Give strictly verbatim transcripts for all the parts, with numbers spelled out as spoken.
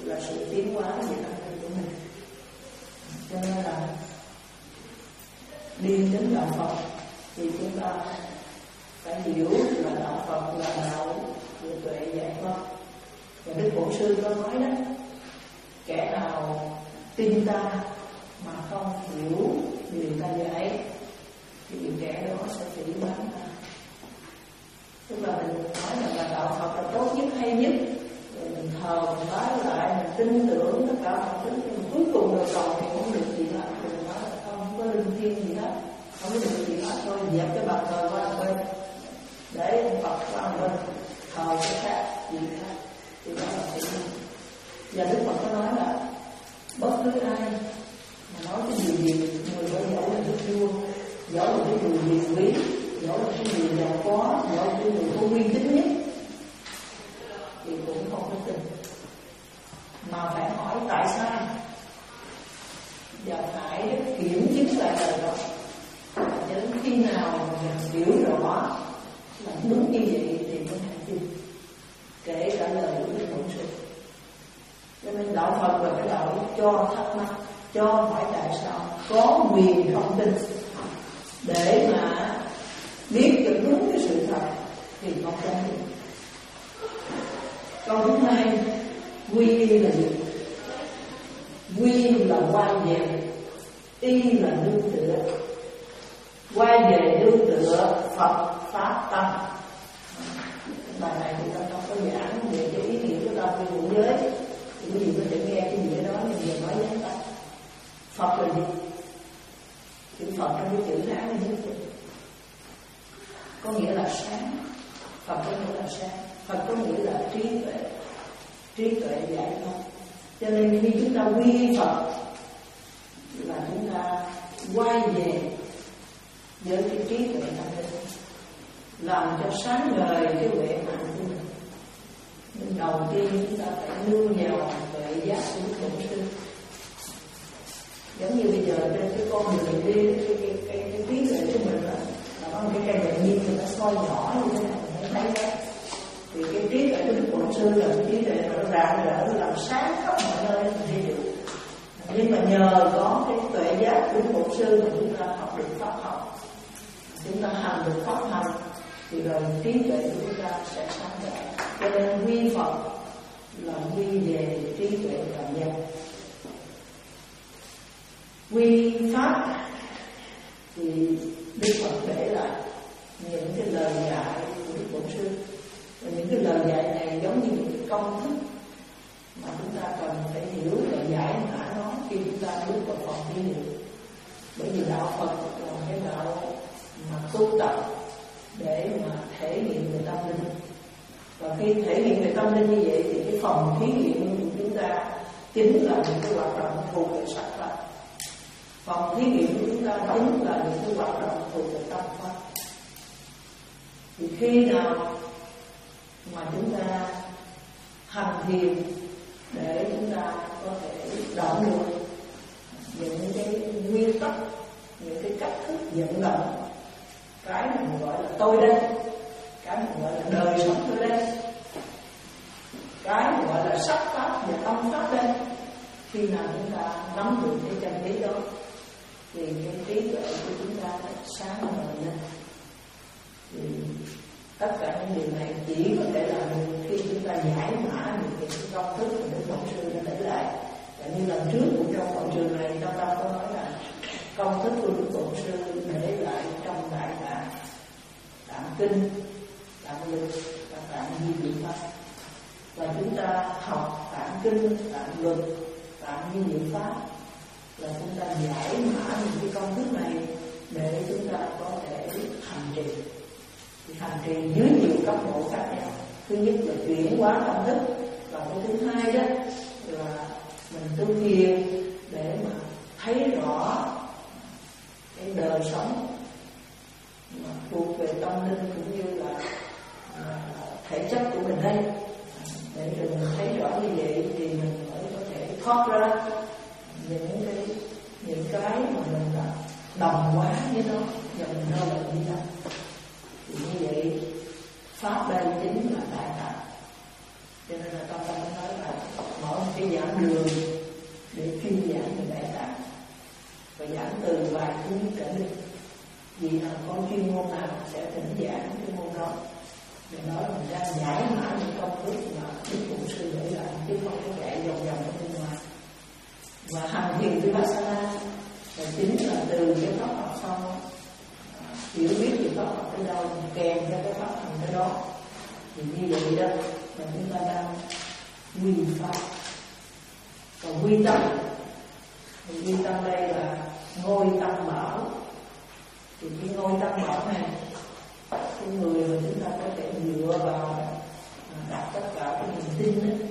là sự tiến hóa về tâm linh của mình. Cho nên là đi đến đạo Phật thì chúng ta phải hiểu là đạo Phật là đạo của tuệ giải thoát. Và Đức Bổn Sư có nói đó, kẻ nào tin ta mà không hiểu điều ta dạy thì kẻ đó sẽ phỉ báng ta. Tức là mình nói là, là đạo Phật là tốt nhất, hay nhất, rồi mình thờ mình bái lại, mình tin tưởng tất cả mọi thứ, nhưng mà cuối cùng rồi còn thì không được gì hết. Mình nói là không có linh thiêng gì hết, không có được gì hết, thôi dẹp cái bàn thờ qua một bên, để ông Phật qua một bên, thờ cái khác, gì khác, thì đó là phỉ báng. Và Đức Phật có nói là bất cứ ai mà nói cái điều gì, người đó dẫu là đức vua, dẫu là cái người quyền quý, dẫu là cái người giàu có, dẫu là cái người có uy tín nhất, thì cũng không có tin. Mà phải hỏi tại sao, và phải kiểm chứng lại lời đó. Cho đến khi nào mình hiểu rõ là đúng như vậy thì mới hành tin, kể cả lời của Đức Bổn Sư. Cho nên đạo Phật là cái đạo cho thắc mắc, cho hỏi tại sao, có quyền không tin, để mà biết được đúng cái sự thật thì không tin. Câu thứ hai, quy y là gì? Quy là quay về, y là nương tựa. Quay về nương tựa Phật Pháp Tâm. Bài này thì ta không có giảng về cái ý nghĩa của ta quy ngũ giới, thì quý vị có thể nghe cái gì đó nhưng giờ nói giảng ta. Phật là gì? Chữ Phật trong cái chữ Hán là gì? Có nghĩa là sáng. Phật có nghĩa là sáng. Phật có nghĩa là trí tuệ. Trí tuệ giải thoát. Cho nên khi chúng ta quy Phật là chúng ta quay về với cái trí tuệ tâm linh, làm cho sáng ngời cái huệ mạng của mình. Nhưng đầu tiên chúng ta phải nương vào tuệ giác của Đức Bổn Sư. Giống như bây giờ trên cái con đường đi, cái cái cái, cái trí tuệ của mình đó, là có một cái cây tự nhiên người ta soi nhỏ như thế này, mình thấy đó. Thì cái trí tuệ của Đức Bổn Sư là cái trí tuệ nó rạng rỡ, nó làm sáng khắp mọi nơi mình đi được. Nhưng mà nhờ có cái tuệ giác của Đức Bổn Sư mà chúng ta học được pháp học, chúng ta hành được pháp hành, thì rồi trí tuệ của chúng ta sẽ sáng rỡ. Cho nên quy Phật là quy về trí tuệ cảm giác. Quy Pháp thì Đức Phật để lại những cái lời dạy của Đức Bổn Sư. Và những cái lời dạy này giống như những cái công thức mà chúng ta cần phải hiểu và giải mã nó khi chúng ta bước vào phòng thí nghiệm. Bởi vì đạo Phật là cái đạo mà tu tập để mà thể nghiệm về tâm linh. Và khi thể nghiệm về tâm linh như vậy thì cái phòng thí nghiệm của chúng ta chính là những cái hoạt động thuộc về sắc pháp. Phòng thí nghiệm của chúng ta chính là những cái hoạt động thuộc về tâm pháp. Thì khi nào mà chúng ta hành thiền để chúng ta có thể động được những cái nguyên tắc, những cái cách thức vận động, cái mình gọi là tôi đây, cái mình gọi là đời sống tôi đây, cái mình gọi là sắc pháp và tâm pháp đây. Khi nào chúng ta nắm được cái chân lý đó thì cái trí tuệ của chúng ta sáng ngời lên. Thì tất cả những điều này chỉ có thể làm được khi chúng ta giải mã được những cái công thức mà Đức Bổn Sư đã để lại. Và như lần trước của trong hội trường này, chúng ta có nói là công thức của Đức Bổn Sư để lại trong Đại Tạng, Tạng Kinh, Tạng Lực và Tạng Di Diệu Pháp. Và chúng ta học Tạng Kinh, Tạng Lực, Tạng Di Diệu Pháp là chúng ta giải mã những cái công thức này để chúng ta có thể hành trì. Thì hành trì dưới nhiều cấp độ khác nhau. Thứ nhất là chuyển hóa tâm thức, và cái thứ hai đó là mình tu thiền để mà thấy rõ cái đời sống mà thuộc về tâm linh cũng như là, là thể chất của mình đây. Để rồi mình thấy rõ như vậy thì mình mới có thể thoát ra những cái những cái mà mình đã đồng hóa với nó và mình đâu là như vậy. Thì như vậy pháp đây chính là Đại Tạng. Cho nên là tâm ta mới nói là mỗi một cái giờ giảng đường để chuyên giảng về Đại Tạng và giảng từ vài thứ trở đi. Vì nào có chuyên môn nào sẽ thỉnh giảng cái môn đó. Để nói là mình ra giải mã những công đức mà Đức Bổn Sư để lại, chứ không có chạy vòng vòng ở bên ngoài. Và hành thiền Vipassana là chính là từ cái pháp học xong, hiểu biết về pháp học tới đâu, kèm theo cái pháp hành tới đó. Thì như vậy đó là chúng ta đang quy pháp và quy tâm. Thì quy tâm đây là ngôi tâm bảo. Thì cái ngôi tâm bảo này, cái người mà chúng ta có thể dựa vào đặt tất cả cái niềm tin đó,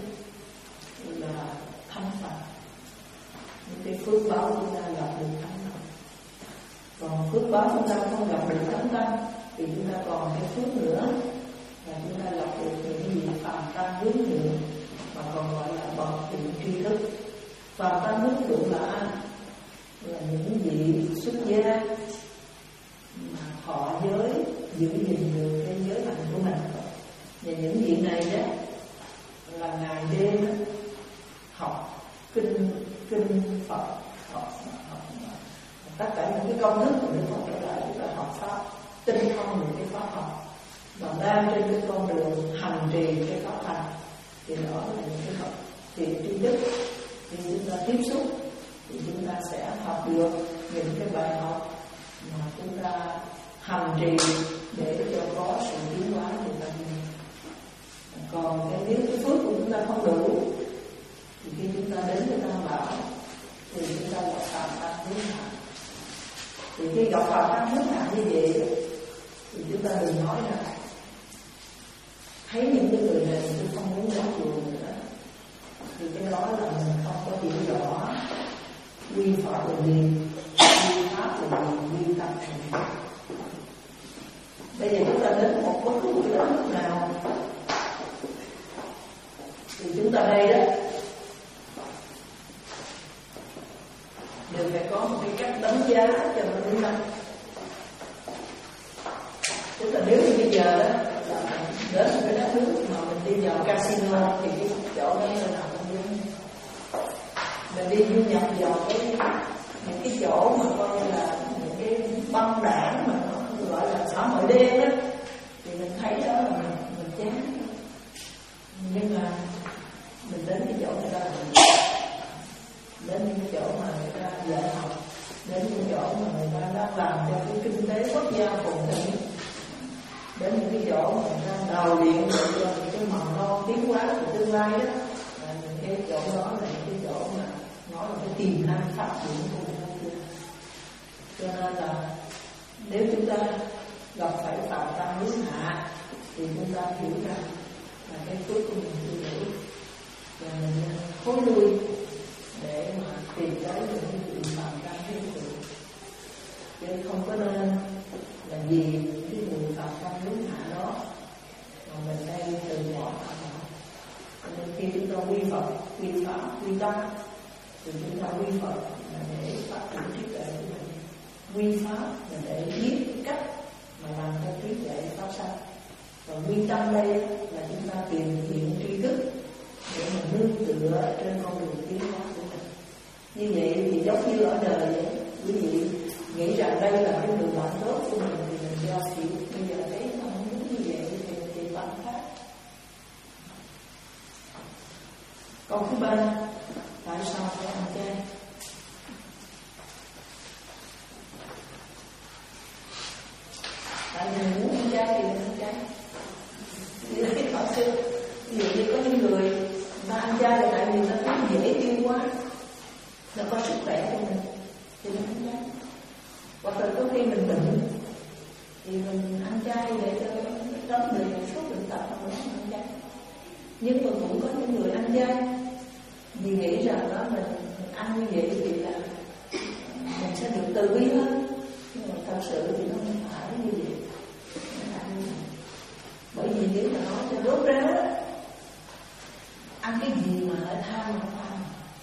là thánh Phật. Những cái phước báo chúng ta gặp được thánh Phật. Còn phước báo chúng ta không gặp được thánh tâm thì chúng ta còn cái phước nữa là chúng ta gặp được những gì phàm tăng hướng thượng, mà còn gọi là bậc thiện tri thức. Phàm tăng hướng thượng là ai? Là những vị xuất gia mà họ giới giữ gìn được cái giới hạnh của mình. Và những vị này đó là ngày đêm đó, học kinh kinh Phật, học, học tất cả những cái công thức của Đức Phật trở lại, tức là học pháp, tinh thông những cái pháp học và đang trên cái con đường hành trì cái pháp hành. Thì đó là những cái học thiện tri thức. Khi chúng ta tiếp xúc thì chúng ta sẽ học được những cái bài học mà chúng ta hành trì để cho có sự tiến hóa của tâm linh. Còn cái nếu cái phước của chúng ta không đủ thì khi chúng ta đến với Tam Bảo thì chúng ta gặp phạm tăng hướng hạ. Thì khi gặp phạm tăng hướng hạ như vậy thì chúng ta đừng nói là thấy những cái người này tôi không muốn đến chùa nữa. Thì cái đó là mình không có hiểu rõ quy pháp là gì, quy pháp là gì, quy tâm là gì. Bây giờ chúng ta đến một bất cứ một cái đất nước nào thì chúng ta đây đó đều phải có một cái cách đánh giá cho nó đúng đắn. Chúng ta nếu như bây giờ đó là đến một cái đất nước mà mình đi vào casino thì cái chỗ đó là nào cũng giống. Mình đi du nhập vào cái những cái chỗ mà coi như là những cái băng đảng mà nó gọi là xã hội đen đó thì mình thấy đó là mình mình chán. Nhưng mà mình đến cái chỗ người ta đến những cái chỗ mà người ta dạy học, đến những chỗ mà người ta đang làm cho cái kinh tế quốc gia phồn thịnh, đến những cái chỗ mà người ta đào luyện cho những cái mầm non tiến hóa của tương lai đó, là những cái chỗ đó là những cái chỗ mà nói là cái tiềm năng phát triển của người ta. Cho nên là nếu chúng ta gặp phải phạm tăng hướng hạ thì chúng ta hiểu rằng là cái phước của mình chưa đủ và mình khối lui để mà tìm tới những cái chuyện phạm tăng hướng thượng. Chứ không có nên là vì cái người phạm tăng hướng hạ đó mà mình đây từ bỏ phạm bảo. Cho nên khi chúng ta quy Phật, quy Pháp, quy Tâm thì chúng ta quy Phật là để phát triển trí tuệ của mình, quy Pháp là để biết cách mà làm cho trí tuệ phát sanh. Và quy Tâm đây là chúng ta tìm hiểu tri thức để mà nương tựa trên con đường tiến hóa của mình. Như vậy thì giống như ở đời vậy, quý vị nghĩ rằng đây là cái đường bạn tốt của mình thì mình do chịu. Bây giờ thấy không muốn như vậy thì mình tìm bạn khác. Câu thứ ba, tại sao phải ăn chay? Tại vì muốn ăn chay thì mình ăn chay. Như là cái Phật sư, ví dụ như có những người mà ăn chay là tại vì nó thấy dễ tiêu hóa, nó có sức khỏe cho mình thì mình ăn chay. Hoặc là có khi mình bệnh thì mình ăn chay để cho tránh được một số bệnh tật mà mình ăn chay. Nhưng mà cũng có những người ăn chay vì nghĩ rằng đó mình, mình ăn như vậy thì là mình sẽ được từ bi hơn. Nhưng mà thật sự thì nó không phải như vậy. Bởi vì nếu mà nói cho đốt ráo đó, ăn cái gì mà lại tham mà tham.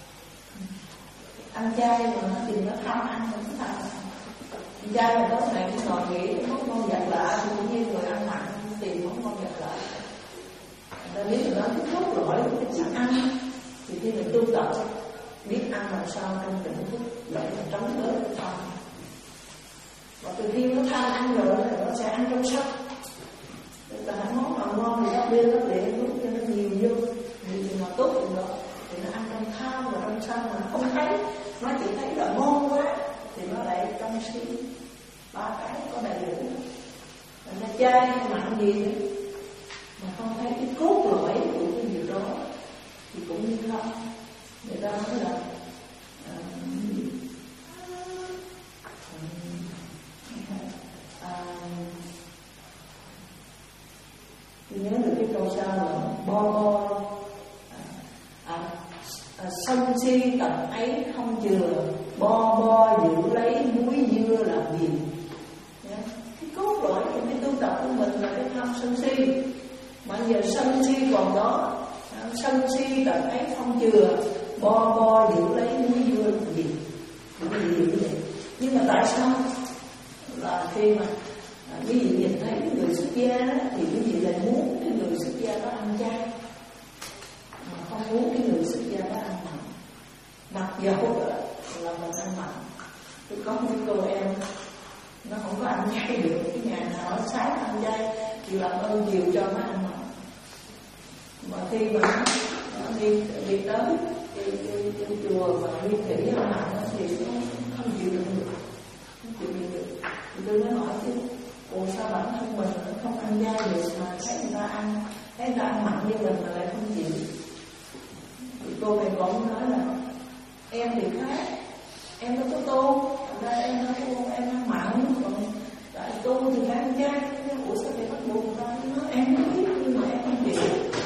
Ăn chay mà nó tìm nó tham ăn mà nó tham. Ăn chay mà tối ngày cũng ngồi nghĩ món ngon vật lạ thì cũng như người ăn mặn tìm món ngon vật lạ. Người ta biết là nó thích thốt lỗi cái sự ăn Thì khi mình tu tập biết ăn làm sao trong tỉnh thức để mà tránh tới cái tham. Và từ khi nó tham ăn rồi thì nó sẽ ăn trong sắc. Tại hãy món nào ngon thì gấp lên gấp để lúc cho nó nhiều vô, nhiều thì nào tốt thì đó, thì nó ăn trong tham và trong sân mà nó không thấy, nó chỉ thấy là ngon quá thì nó lại trong si, ba cái có đầy đủ. Nó chay hay mặn gì mà không thấy cái cốt lõi của cái việc đó thì cũng như không. Người ta nói là à, à, tôi nhớ được cái câu sau là bo bo à, à, à, sân si tật ấy không chừa, bo bo giữ lấy muối dưa làm gì. Cái cốt lõi trong cái tu tập của mình là cái tham sân si, mà giờ sân si còn đó, sân si tật ấy không chừa, bo bo giữ lấy muối dưa làm gì, những gì như vậy. Nhưng mà tại sao là khi mà à, quý vị nhìn thấy cái người xuất gia đó, thì quý vị lại muốn cái người xuất gia đó ăn chay, mà không muốn cái người xuất gia đó ăn mặn. Mặc dầu là mình ăn mặn. Tôi có một cô em nó không có ăn chay được, cái nhà nào nó sáng ăn chay thì làm ơn chiều cho nó ăn mặn. Mà khi mà nó đi đi tới cái, cái, cái chùa mà đi thủy ăn mặn thì nó không chịu được được, không chịu được được. Thì tôi mới hỏi chứ, ồ sao bản thân mình nó không ăn chay được mà thấy người ta ăn, thấy người ta ăn mặn như mình mà lại không chịu. Thì cô này cũng nói là em thì khác, em đâu có tu, thành ra em nói cô em ăn mặn, còn tại tu thì phải ăn chay. Ủa sao thì bắt buộc người ta nói em không biết nhưng mà em không chịu.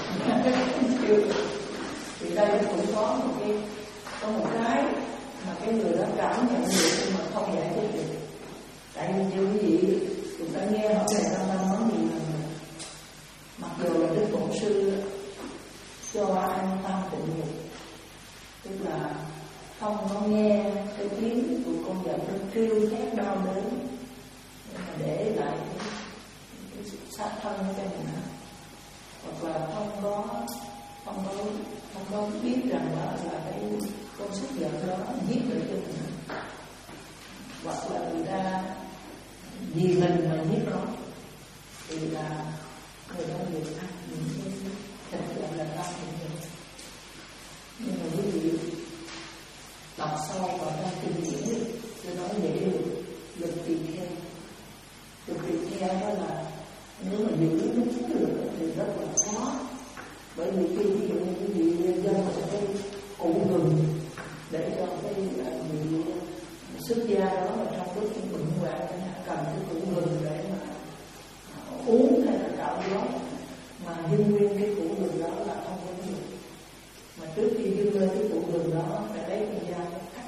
Thì đây cũng có một cái có một cái mà cái người đó cảm nhận được nhưng mà không giải thích được. Tại vì như quý vị chúng ta nghe họ này ta nói gì là mặc dù là Đức Bổn Sư cho ăn tam tịnh nghiệp, tức là không có nghe cái tiếng của con vật nó kêu thét đau đớn để lại cái, cái sự sát thân cho mình, hoặc là không có không có không có biết rằng là, là cái con súc vật đó giết được cho mình, hoặc là người ta vì mình mà giết nó thì là người ta được ăn những cái thịt gọi là tam tịnh nghiệp. Nhưng mà quý vị đọc sâu vào trong kinh điển tôi nói về cái luật luật tỳ kheo. Luật tỳ kheo đó là nếu mà giữ đúng được thì rất là khó, bởi vì khi ví dụ như quý vị dân một cái củ gừng để cho cái người xuất gia đó mà trong lúc bệnh hoạn cần cái củ gừng để mà uống hay là cạo gió, mà dưng nguyên cái củ gừng đó là không có được. Mà trước khi dưng lên cái củ gừng đó phải lấy con dao cắt.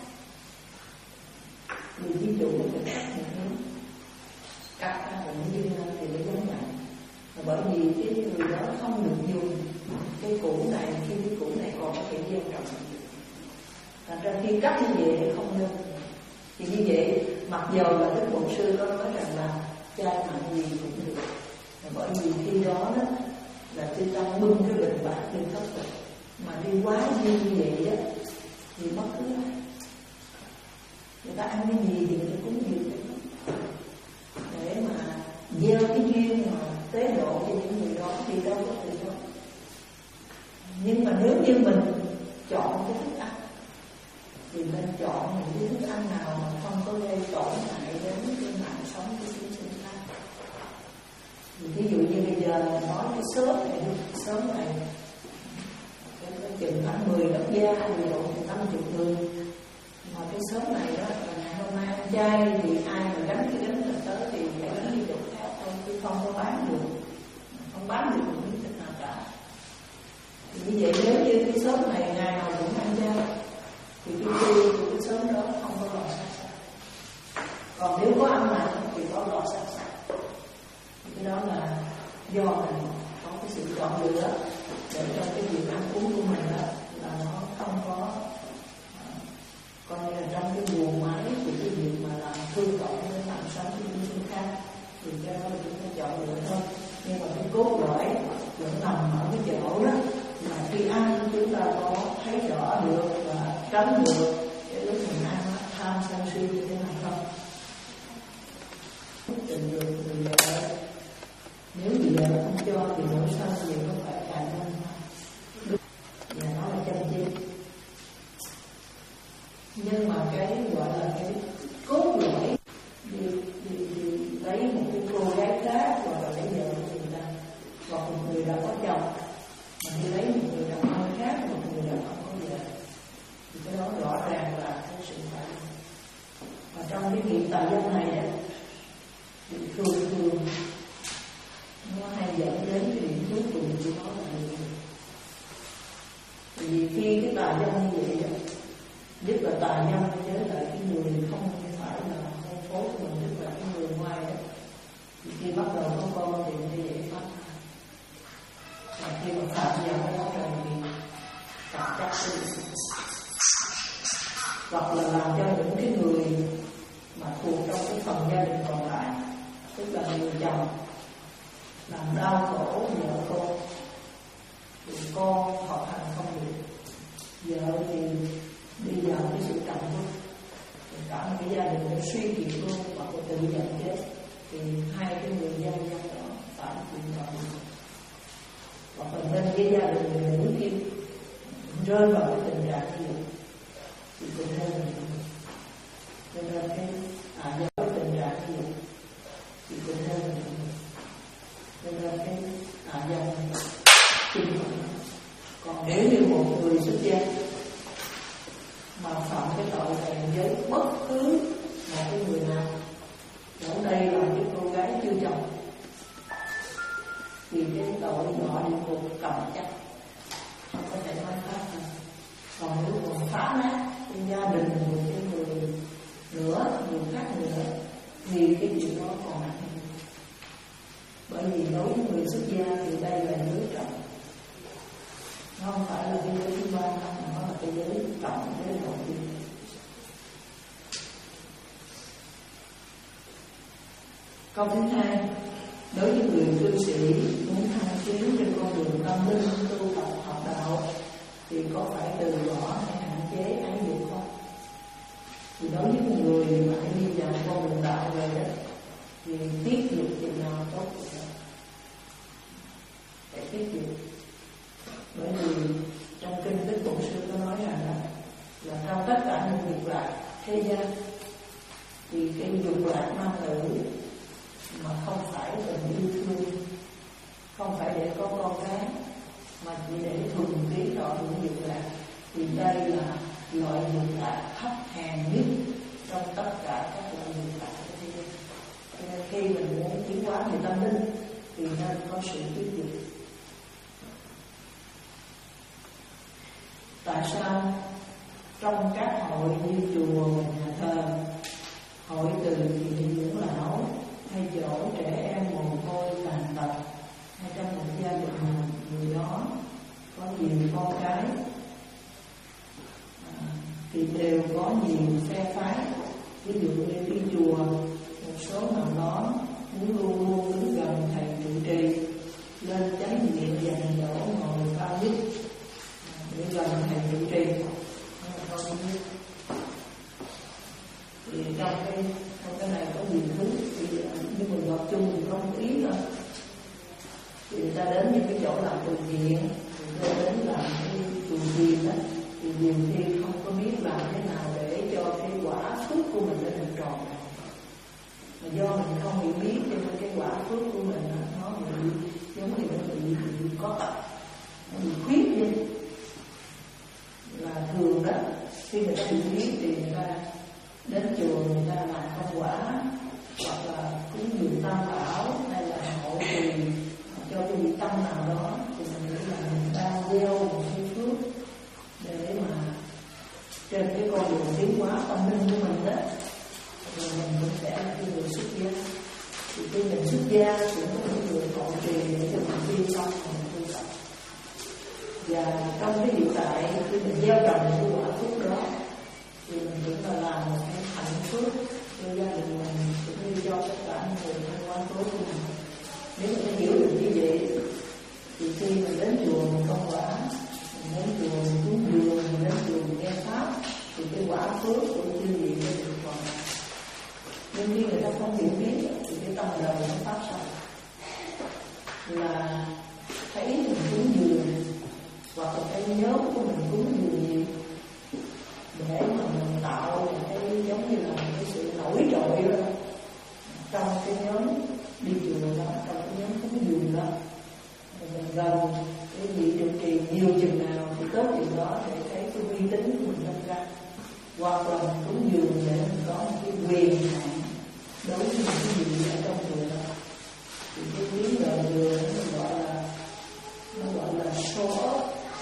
Vì ví dụ nó phải cắt một miếng, cắt ra rồi nó dưng lên thì nó giống vậy. Bởi vì cái người đó không được dùng cái củ này khi cái củ này còn có thể gieo trồng. Thành ra khi cắt như vậy thì không nên. Thì như vậy mặc dầu là Đức Bổn Sư có nói rằng là chay mặn gì cũng được. Bởi vì khi đó, đó là Chư Tăng bưng cái bình bát đi khất thực, mà đi quá dư như vậy á thì mất cứ lại. Người ta ăn cái gì thì người ta cũng dường để mà gieo cái duyên mà tế độ cho những người đó thì đâu có thể đâu. Nhưng mà nếu như mình chọn cái thức ăn thì nên chọn những cái thức ăn nào mà không có gây tổn hại đến cái mạng sống của chúng sinh khác. Ví dụ như bây giờ nói cái sớm này, sớm này cái chừng khoảng mười lớp da thì độ năm chục người, mà cái sớm này đó là ngày hôm nay ăn chay thì ai mà gánh cái gánh thịt tới thì phải gánh đi chỗ khác thôi, chứ không có bán được, không bán được một miếng thịt nào cả. Thì như vậy nếu như cái sớm này ngày nào cũng ăn chay thì cái tiêu của cái sớm đó không có lò sát sạch. Còn nếu có ăn mặn thì có lò sát sạch. Cái đó là do mình có cái sự chọn lựa để cho cái việc ăn uống của mình đó là nó không có uh, coi như là trong cái buồng máy của cái việc mà làm thương tổn đến mạng sống của những người khác, thì cái đó là chúng ta chọn lựa thôi. Nhưng mà cái cốt lõi vẫn nằm ở cái chỗ đó là khi ăn chúng ta có thấy tránh được cái lúc mình ăn nó tham sân si như thế này không? Tình được người vợ, nếu người vợ không cho thì nỗi sân thì không phải cạnh tranh không? Và nó là chân chính. Nhưng mà cái gọi là cái cốt lõi đi, đi, đi lấy một cái cô gái khác hoặc là lấy vợ của người ta, hoặc một người đã có chồng mà đi lấy một người đàn ông khác, một người đàn ông có vợ, thì cái đó rõ ràng là cái sự phải. Và trong cái nghiệp tà dâm này á, thì thường thường nó hay dẫn đến cái điểm cuối cùng của nó là gì? Vì khi cái tà dâm như vậy đó, nhất là tà dâm với lại cái người không phải là hôn phối của mình, tức là cái người ngoài đó, thì khi bắt đầu có con thì như vậy phát. Và khi mà phạm vào cái đó rồi thì phạm chắc cái hoặc là làm cho những cái người mà thuộc trong cái phần gia đình còn lại, tức là người chồng làm đau khổ vợ con, thì con học hành không được, vợ thì đi vào cái sự trầm luân, cả một cái gia đình nó suy kiệt luôn, hoặc là tự giận chết, thì hai cái người dân dân đó phải chịu trọn. Hoặc là nên cái gia đình người nữ kia rơi vào cái tình trạng như vậy thì cũng nên là cho nên cái à do cái tình trạng như vậy thì cũng nên là cho nên cái à do kinh khủng. Còn nếu như một người xuất gia mà phạm cái tội này với bất cứ một cái người nào, ở đây là cái cô gái chưa chồng, thì cái tội họ địa ngục cầm chắc, không có thể nói khác hơn. Còn nếu còn phá nát cái gia đình của cái người nữa, người khác nữa, thì cái chuyện đó còn nặng hơn. Bởi vì đối với người xuất gia thì đây là giới trọng, nó không phải là cái giới thứ ba, mà nó là cái giới trọng, giới đầu tiên. Câu thứ hai, đối với người cư sĩ muốn thăng tiến trên con đường tâm linh tu tập học đạo thì có phải từ bỏ hay hạn chế ái dục không? Thì đối với người mà đi vào con đường đạo về đó, thì tiết dục chừng nào tốt thì phải tiết dục. Bởi vì trong kinh Đức Bổn Sư có nói rằng là, là trong tất cả những dục lạc thế gian thì cái dục lạc nam nữ mà không phải tình yêu thương, không phải để có con cái, mà chỉ để thuần túy thọ hưởng dục lạc, thì đây là loại dục lạc thấp hèn nhất trong tất cả các loại dục lạc của thế gian. Cho nên khi mình muốn tiến hóa về tâm linh thì nên có sự tiết dục. Tại sao trong các hội như chùa và nhà thờ, hội từ thiện dưỡng lão hay chỗ trẻ em mồ côi tàn tật, hay trong một gia đình người đó có nhiều con cái, à, thì đều có nhiều phe phái. Ví dụ như đi chùa, một số nào đó muốn luôn luôn đứng gần thầy trụ trì, lên chánh điện dành chỗ ngồi cao nhất để gần thầy trụ trì. Thì trong cái trong cái này có nhiều thứ, thì như mình gặp chung thì không có ý thôi. Thì người ta đến những cái chỗ làm từ thiện, người ta đến làm cái chùa chiền đó, thì nhiều khi không có biết làm thế nào để cho cái quả phước của mình nó được tròn. Mà do mình không hiểu biết cho nên cái quả phước của mình nó bị giống như nó bị, bị có tật, nó bị khuyết đi. Là thường đó, khi người ta bị biết thì người ta đến chùa, người ta làm công quả, hoặc là cúng dường tam bảo, hay là hộ trì cho cái vị tâm nào đó, thì mình nghĩ là mình đang gieo một cái phước để mà trên cái con đường tiến hóa tâm linh của mình đó, rồi mình cũng sẽ là cái người xuất gia. Thì khi mình xuất gia thì có những người hộ trì để cho mình đi xong mình tu tập. Và trong cái hiện tại khi mình gieo trồng cái quả phước đó thì mình cũng là làm một cái hạnh phước cho gia đình mình, cũng như cho tất cả những người thân quan tốt của mình. Nếu mình hiểu được như vậy thì khi mình đến chùa mình công quả, mình đến chùa mình cúng dường, mình đến chùa mình nghe pháp, hoặc là mình cúng dường để mình có một cái quyền hạn đối với những cái gì ở trong chùa đó. Thì cái quý đời dừa nó gọi là nó gọi là show off,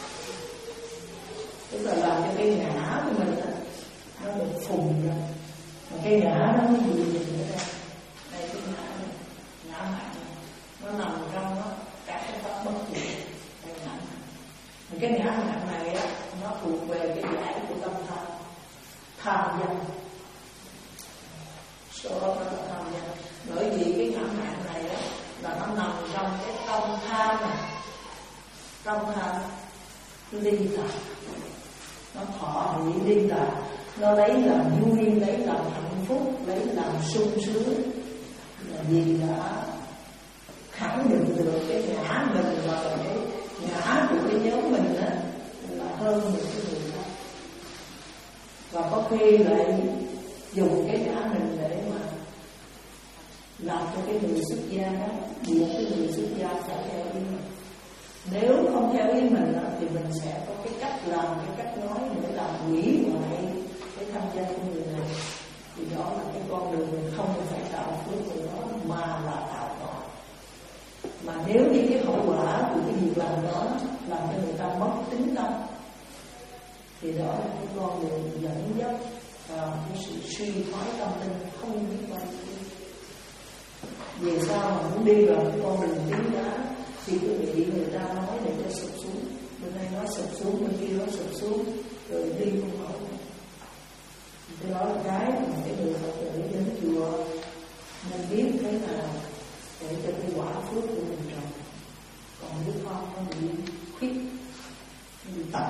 tức là làm cho cái ngã của mình đó, nó được phùng ra. Mà cái ngã nó có gì gì nữa đây? Đây cái ngã này, ngã mạng này, nó nằm trong nó các cái pháp bất diệt. Cái ngã mạng, cái ngã mạng này á, nó thuộc về cái giải của tâm tham, tham danh. Số đó nó là tham danh. Bởi vì cái ngã mạng này á, là nó nằm trong cái tâm tham này, tâm tham ly tà, nó thọ hỷ ly tà, nó lấy làm vui, lấy làm hạnh phúc, lấy làm sung sướng, là vì đã khẳng định được cái ngã mình và cái ngã của cái nhóm mình đó là hơn những cái người khác, và có khi lại dùng cái ngã mình để mà làm cho cái người xuất gia đó buộc cái người xuất gia phải theo ý mình. Nếu không theo ý mình đó, thì mình sẽ có cái cách làm, cái cách nói để làm hủy hoại cái tham gia của người này. Thì đó là cái con đường mình không phải tạo phước của nó mà là tạo quả. Mà nếu như cái hậu quả của cái việc làm đó làm cho người ta mất tính tâm, thì đó là cái con đường dẫn dắt vào cái sự suy thoái tâm linh không biết bao nhiêu. Về sau mà muốn đi vào cái con đường tiến hóa thì quý vị người ta nói để cho sụp xuống, bên đây nói sụp xuống, bên kia nói sụp xuống, rồi đi không nổi. Cái đó là cái mà cái người Phật tử đến chùa nên biết thế nào để cho cái quả phước của mình trồng. Còn đứa con nó bị khuyết, nó bị tật.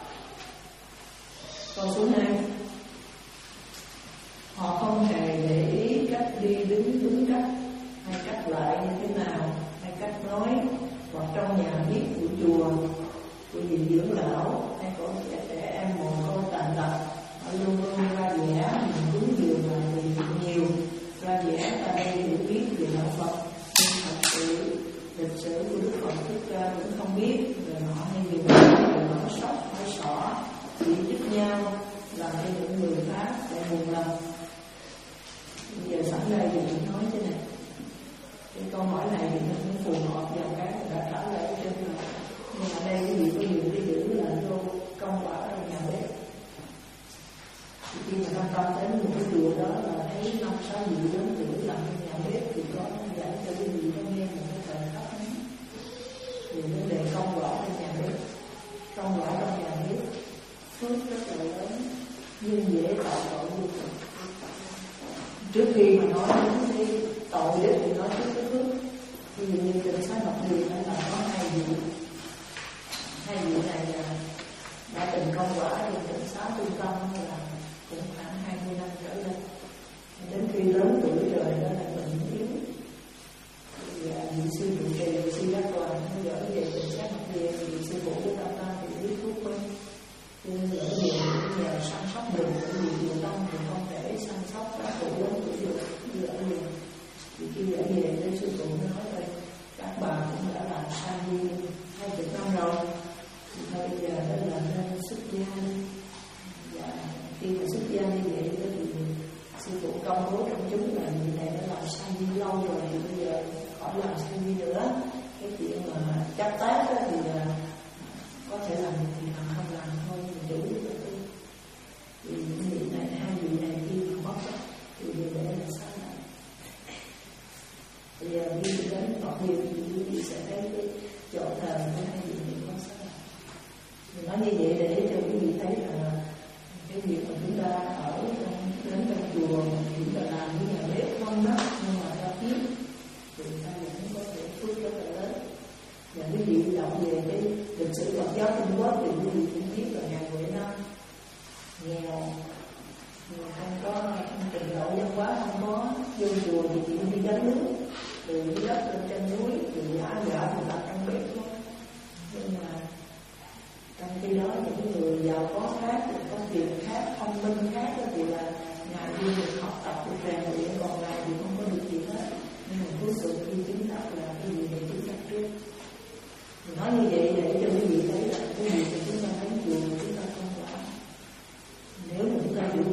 Con số hai, họ không hề để ý cách đi đứng đúng cách, hay cách lại như thế nào, hay cách nói, hoặc trong nhà viết của chùa, của vị dưỡng lão, hay có trẻ, trẻ em mồ côi tàn tật, họ luôn luôn ra vẻ mình cúng dường là mình nhiều, ra vẻ ta đây hiểu biết về đạo Phật, nhưng thật sự lịch sử của Đức Phật Thích Ca cũng không biết, rồi họ hay dùng rồi nói sóc, nói xỏ, chỉ trích nhau, làm cho những người khác lại buồn lòng. Bây giờ sẵn đây thì mình nói thế này. Cái câu hỏi này thì nó cũng phù hợp vào cái đã trả lời trên rồi. Nhưng mà đây cái gì có nhiều cái giữ là vô công quả trong nhà bếp. Thì khi mà tâm tâm đến một cái chùa đó là thấy năm sáu vị lớn tuổi làm trong nhà bếp thì có giải cho cái gì nó nghe một cái thời khắc ấy. Thì vấn đề công quả trong nhà bếp, công quả trong nhà bếp phước rất là lớn, nhưng dễ tạo tội vô cùng. Trước khi mà nói đến cái tội đấy thì nói trước cái phước. Ví dụ như Tịnh Xá Ngọc Huyền là có hai vị, hai vị này là đã từng công quả trong Tịnh Xá Trung Tâm là cũng khoảng hai mươi năm trở lên. Đến khi lớn tuổi rồi đó là bệnh yếu. Thì vị sư trụ trì, vị sư Giác Toàn nó gửi về Tịnh Xá Ngọc Huyền, vị sư phụ của Tam Tam thì biết thuốc minh. Nhưng gửi về nhờ săn sóc mình, bởi vì chùa Tông thì không thể săn sóc các cụ lớn tuổi được, như ở nhà. Thì khi ở về đến sư phụ mới nói thôi, các bà cũng đã làm sai đi hai chục năm rồi, thì thôi bây giờ đó là nên xuất gia đi. Và khi mà xuất gia như vậy đó thì sư phụ công bố trong chúng là người này đã làm sai đi lâu rồi, thì bây giờ khỏi làm sai đi nữa. Cái chuyện mà chấp tác đó thì có thể làm được thì làm, không làm thôi, mình giữ được rồi. Thì những vị này, hai vị này khi mà mất đó, thì điều đấy là sai lại. Bây giờ đi đến Phật Hiệu thì quý vị sẽ thấy cái chỗ thờ của hai vị này có sai lại. Mình nói như vậy để cho quý vị thấy là cái việc mà chúng ta ở trong, đến trong chùa mà chúng ta làm cái nhà bếp không đó, nhưng mà ta biết thì ta vẫn có thể phước rất là lớn. Và quý vị đọc về cái lịch sử Phật giáo Trung Quốc thì quý vị cũng biết là ngày Huệ Năm nghèo, không có trình độ văn hóa, không có vô chùa thì chỉ đi gánh nước từ dưới đất lên trên núi, từ giả giả người ta trong bếp thôi. Nhưng mà trong khi đó những người giàu có khác, có tiền khác, thông minh khác thì là ngài đi được học tập được rèn luyện, còn ngài thì không có được gì hết. Nhưng mà cuối cùng khi chứng đắc là cái gì để chứng đắc trước. Mình nói như vậy để cho quý vị thấy là cái gì mà chúng ta đến chùa chúng ta không quả. Nếu mà chúng ta giữ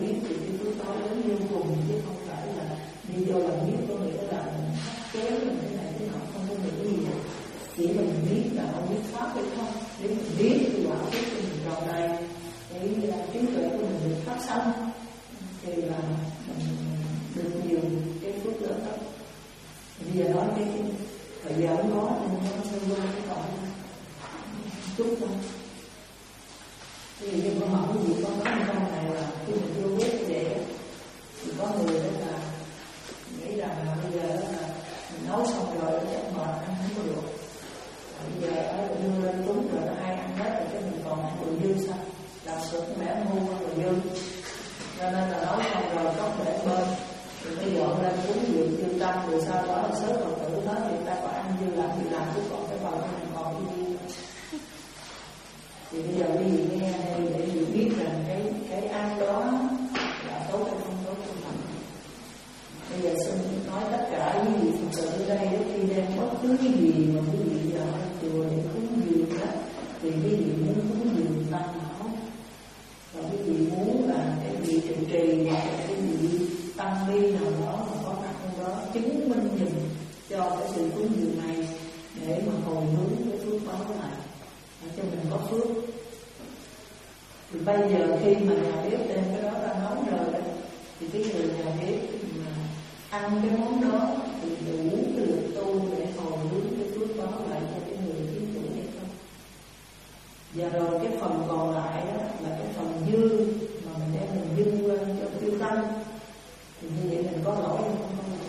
sanh thì là mình được nhiều cái phước lớn đó. Bây giờ nói cái thời giờ không có nên nó sẽ quên cái tội chút thôi. Vì như con hỏi gì con nói câu này là khi mình vô biết như vậy thì có người đó là nghĩ rằng là bây giờ đó là mình nấu xong rồi nó chắc mệt ăn không có được. Bây giờ ở đưa lên cúng rồi nó hay ăn hết rồi cái mình còn ăn đồ dư sao? Làm sữa mẹ ngu ăn đồ dư. Cho nên là nấu xong rồi có thể bơm rồi mới dọn lên cúng dường dư tâm rồi sau đó là sớm còn tự hết thì ta có ăn dư làm thì làm chứ còn cái bầu mình còn cái gì. Thì bây giờ quý vị nghe hay để quý vị biết rằng cái cái ăn đó là tốt hay không tốt cho mình. Bây giờ xin nói tất cả quý vị Phật tử ở đây khi đem bất cứ cái gì mà quý vị vào chùa để cúng dường đó thì quý vị muốn cúng dường tăng bảo và quý vị muốn là cái vị trụ trì hoặc là cái vị tăng ni nào đó mà có mặt trong đó chứng minh dùm cho cái sự cúng dường này để mà hồi hướng cái phước báo lại để cho mình có phước. Thì bây giờ khi mà nhà bếp đem cái đó ra nấu rồi đó thì cái người nhà bếp mà ăn cái món đó thì đủ cái lực tu để hồi hướng cái phước báo lại cho cái người thiếu chủ hay không. Và rồi cái phần còn lại đó là cái phần dư mà mình đem mình dư lên cho tiêu tăng thì như vậy mình có lỗi hay không? Không.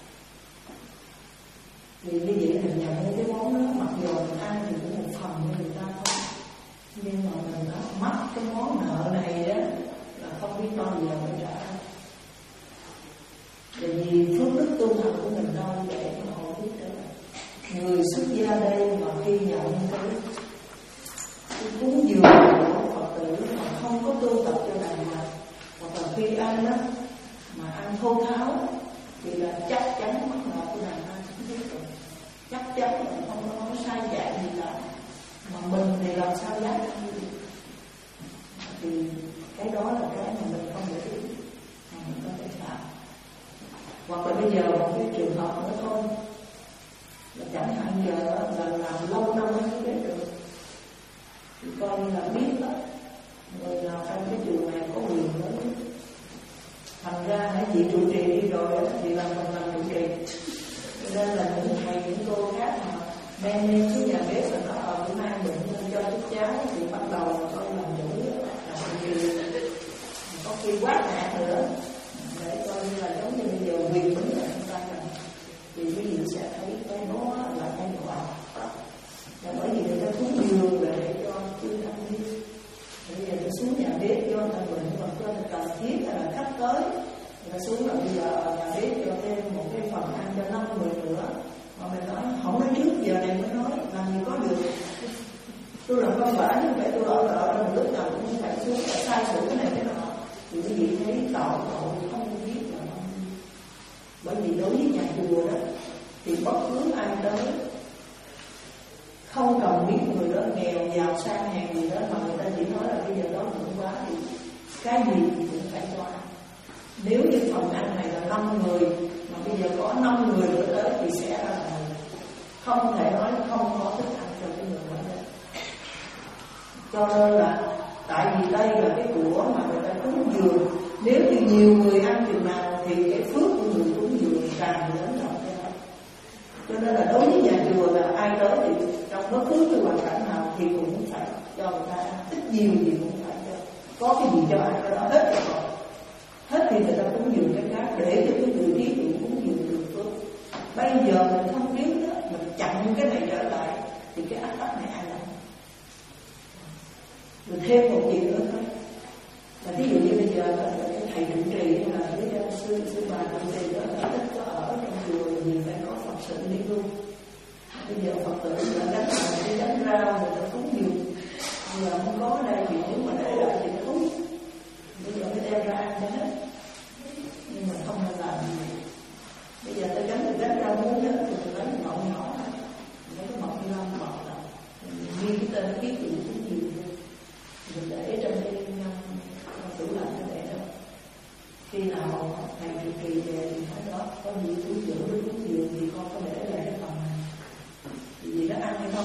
Vì như vậy mình nhận cái món đó mặc dù mình ăn thì cũng một phần cho người ta thôi, nhưng mà mình đã mắc cái món nợ này đó là không biết bao giờ mới trả. Bởi vì phước đức tu hành của mình đâu vậy mà họ biết trở lại. Người xuất gia đây mà khi nhận cái cái cúng dường của Phật tử mà không có tu tập cho đàng hoàng, hoặc là khi ăn đó mà ăn thô tháo thì là chắc chắn mắc nợ của đàng hoàng không biết rồi. Chắc chắn là không có nói sai dạy gì cả. Mà mình thì làm sao dám ăn gì. Thì cái đó là cái mà mình không để ý, mà mình có thể làm. Hoặc là bây giờ một cái trường hợp nữa thôi, là chẳng hạn giờ là làm lâu năm mới biết được, thì coi như là biết đó, người nào trong cái trường này có quyền lớn. Thành ra hãy vị trụ trì đi rồi thì làm mình làm trụ trì. Nên là những thầy những cô khác mà đem lên xuống nhà bếp rồi nó ở bữa nay bệnh nên cho chút cháo thì bắt đầu coi làm chủ làm gì có khi quát nạn nữa để coi như là giống như bây giờ quyền bính là chúng ta cần thì quý vị sẽ thấy cái đó là cái quả. Và bởi vì người ta cúng dường là để cho chư tăng đi. Bây giờ tôi xuống nhà bếp cho người ta bệnh mà cho người cần thiết hay là khách tới người ta xuống là bây giờ nhà bếp cho thêm một cái phần ăn cho năm người nữa. Mà mình nói không nói trước giờ này mới nói làm gì có được. Tôi làm con bả như vậy tôi ở ở đâu lúc nào cũng phải xuống phải sai sửa cái này cái nọ thì quý vị thấy tội tội không biết là không. Bởi vì đối với nhà chùa đó thì bất cứ ai tới không cần biết người đó nghèo giàu sang hèn gì đó mà người ta chỉ nói là bây giờ đó cũng quá thì cái gì cũng phải cho ăn. Nếu như phần ăn này là năm người mà bây giờ có năm người nữa tới thì sẽ là không thể nói không có thức ăn cho cái người đó nữa. Cho nên là tại vì đây là cái của mà người ta cúng dường, nếu như nhiều người ăn chừng nào thì cái phước của người cúng dường càng lớn rộng ra. Cho nên là đối với nhà chùa là ai tới thì trong bất cứ cái hoàn cảnh nào thì cũng phải cho người ta ăn, ít nhiều gì cũng phải cho, có cái gì cho ăn cái đó hết rồi. Hết thì người ta cúng dường cái khác để cho cái người thí chủ cúng dường được phước. Bây giờ mình không biết đó, mình chặn cái này trở lại thì cái ác tắc này ai làm? Rồi thêm một chuyện nữa thôi. Là ví dụ như bây giờ là cái thầy trụ trì hay là cái sư sư bà trụ trì đó là ít có ở trong chùa thì phải có Phật sự đi luôn. Bây giờ Phật tử là đánh vào cái đánh rau người ta cúng dường. Bây giờ không có ở đây thì nếu mà để lại thì nó cúng. Bây giờ phải đem ra ăn cho hết. Nhưng mà không nên làm gì. Bây giờ ta gánh được gánh rau muống đó thì mình đánh mọng nhỏ thôi. Mấy cái mọng như lông bọt rồi. Ghi cái tên ký tự cúng dường thôi. Mình để trong cái tủ lạnh cho để đó. Khi nào thầy trụ trì về thì nói đó có gì cúng dường với cúng dường thì con có để lại cái phần này. Vì nó ăn hay không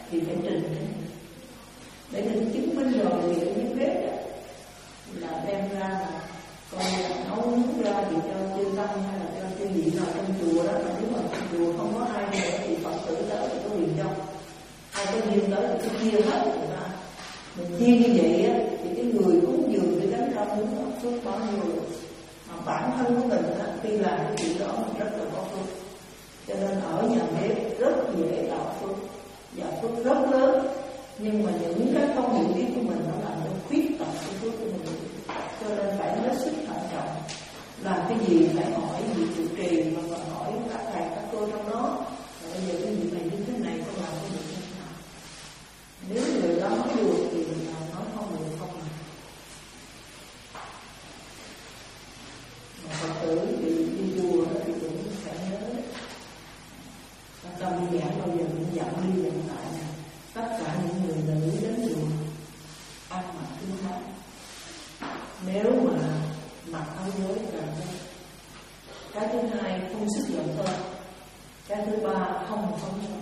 thì phải trình cái này để mình chứng minh rồi thì ở dưới bếp đó là đem ra là coi là nấu nướng ra thì cho chư tăng hay là cho chư vị nào trong chùa đó, mà nếu mà trong chùa không có ai nữa thì Phật tử tới thì có quyền cho, ai có duyên tới thì cứ chia hết người ta. Mình chia như vậy á thì cái người cúng dường để đánh công muốn có phước bao nhiêu rồi. Mà bản thân của mình á, khi làm cái chuyện đó mình rất là có phước, cho nên ở nhà bếp rất dễ tạo phước và phước rất lớn. Nhưng mà những cái không hiểu biết của mình nó làm cho khuyết tật cái phước của mình, cho nên phải hết sức thận trọng. Làm cái gì phải hỏi vị trụ trì hoặc là hỏi các thầy các cô trong đó. Và bây giờ cái việc này như thế này con làm cái việc như thế nào? Nếu người đó nói được thì người nào nói không được không làm. Mà Phật tử thì đi chùa thì cũng phải nhớ đấy. Tâm đi giảng bao giờ cũng dặn đi dặn lại nè. Tất cả những người nữ đến chùa ăn mặc thứ hai, nếu mà mặc áo giới càng hơn. Cái thứ hai không sức giận hơn. Cái thứ ba không phóng sân.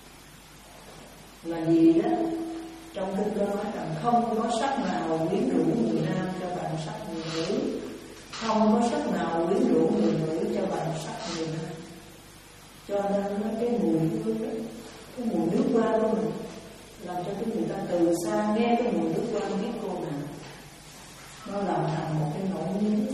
Là gì đó? Trong kinh đó nói rằng không có sắc nào quyến rũ người nam cho bằng sắc người nữ, không có sắc nào quyến rũ người nữ cho bằng sắc người nam. Cho nên nó cái mùi hương đó, cái mùi nước hoa của mình làm cho cái người ta từ xa nghe cái mùi nước hoa biết cô nào. Nó làm thành một cái ngẫu nhiên.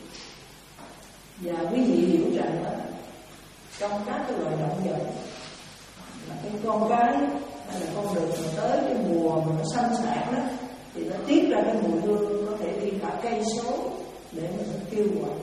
Và quý vị hiểu rằng là trong các cái loài động vật là cái con cái hay là con đực mà tới cái mùa mà nó sanh sản đó thì nó tiết ra cái mùi hương có thể đi cả cây số để mà nó kêu gọi.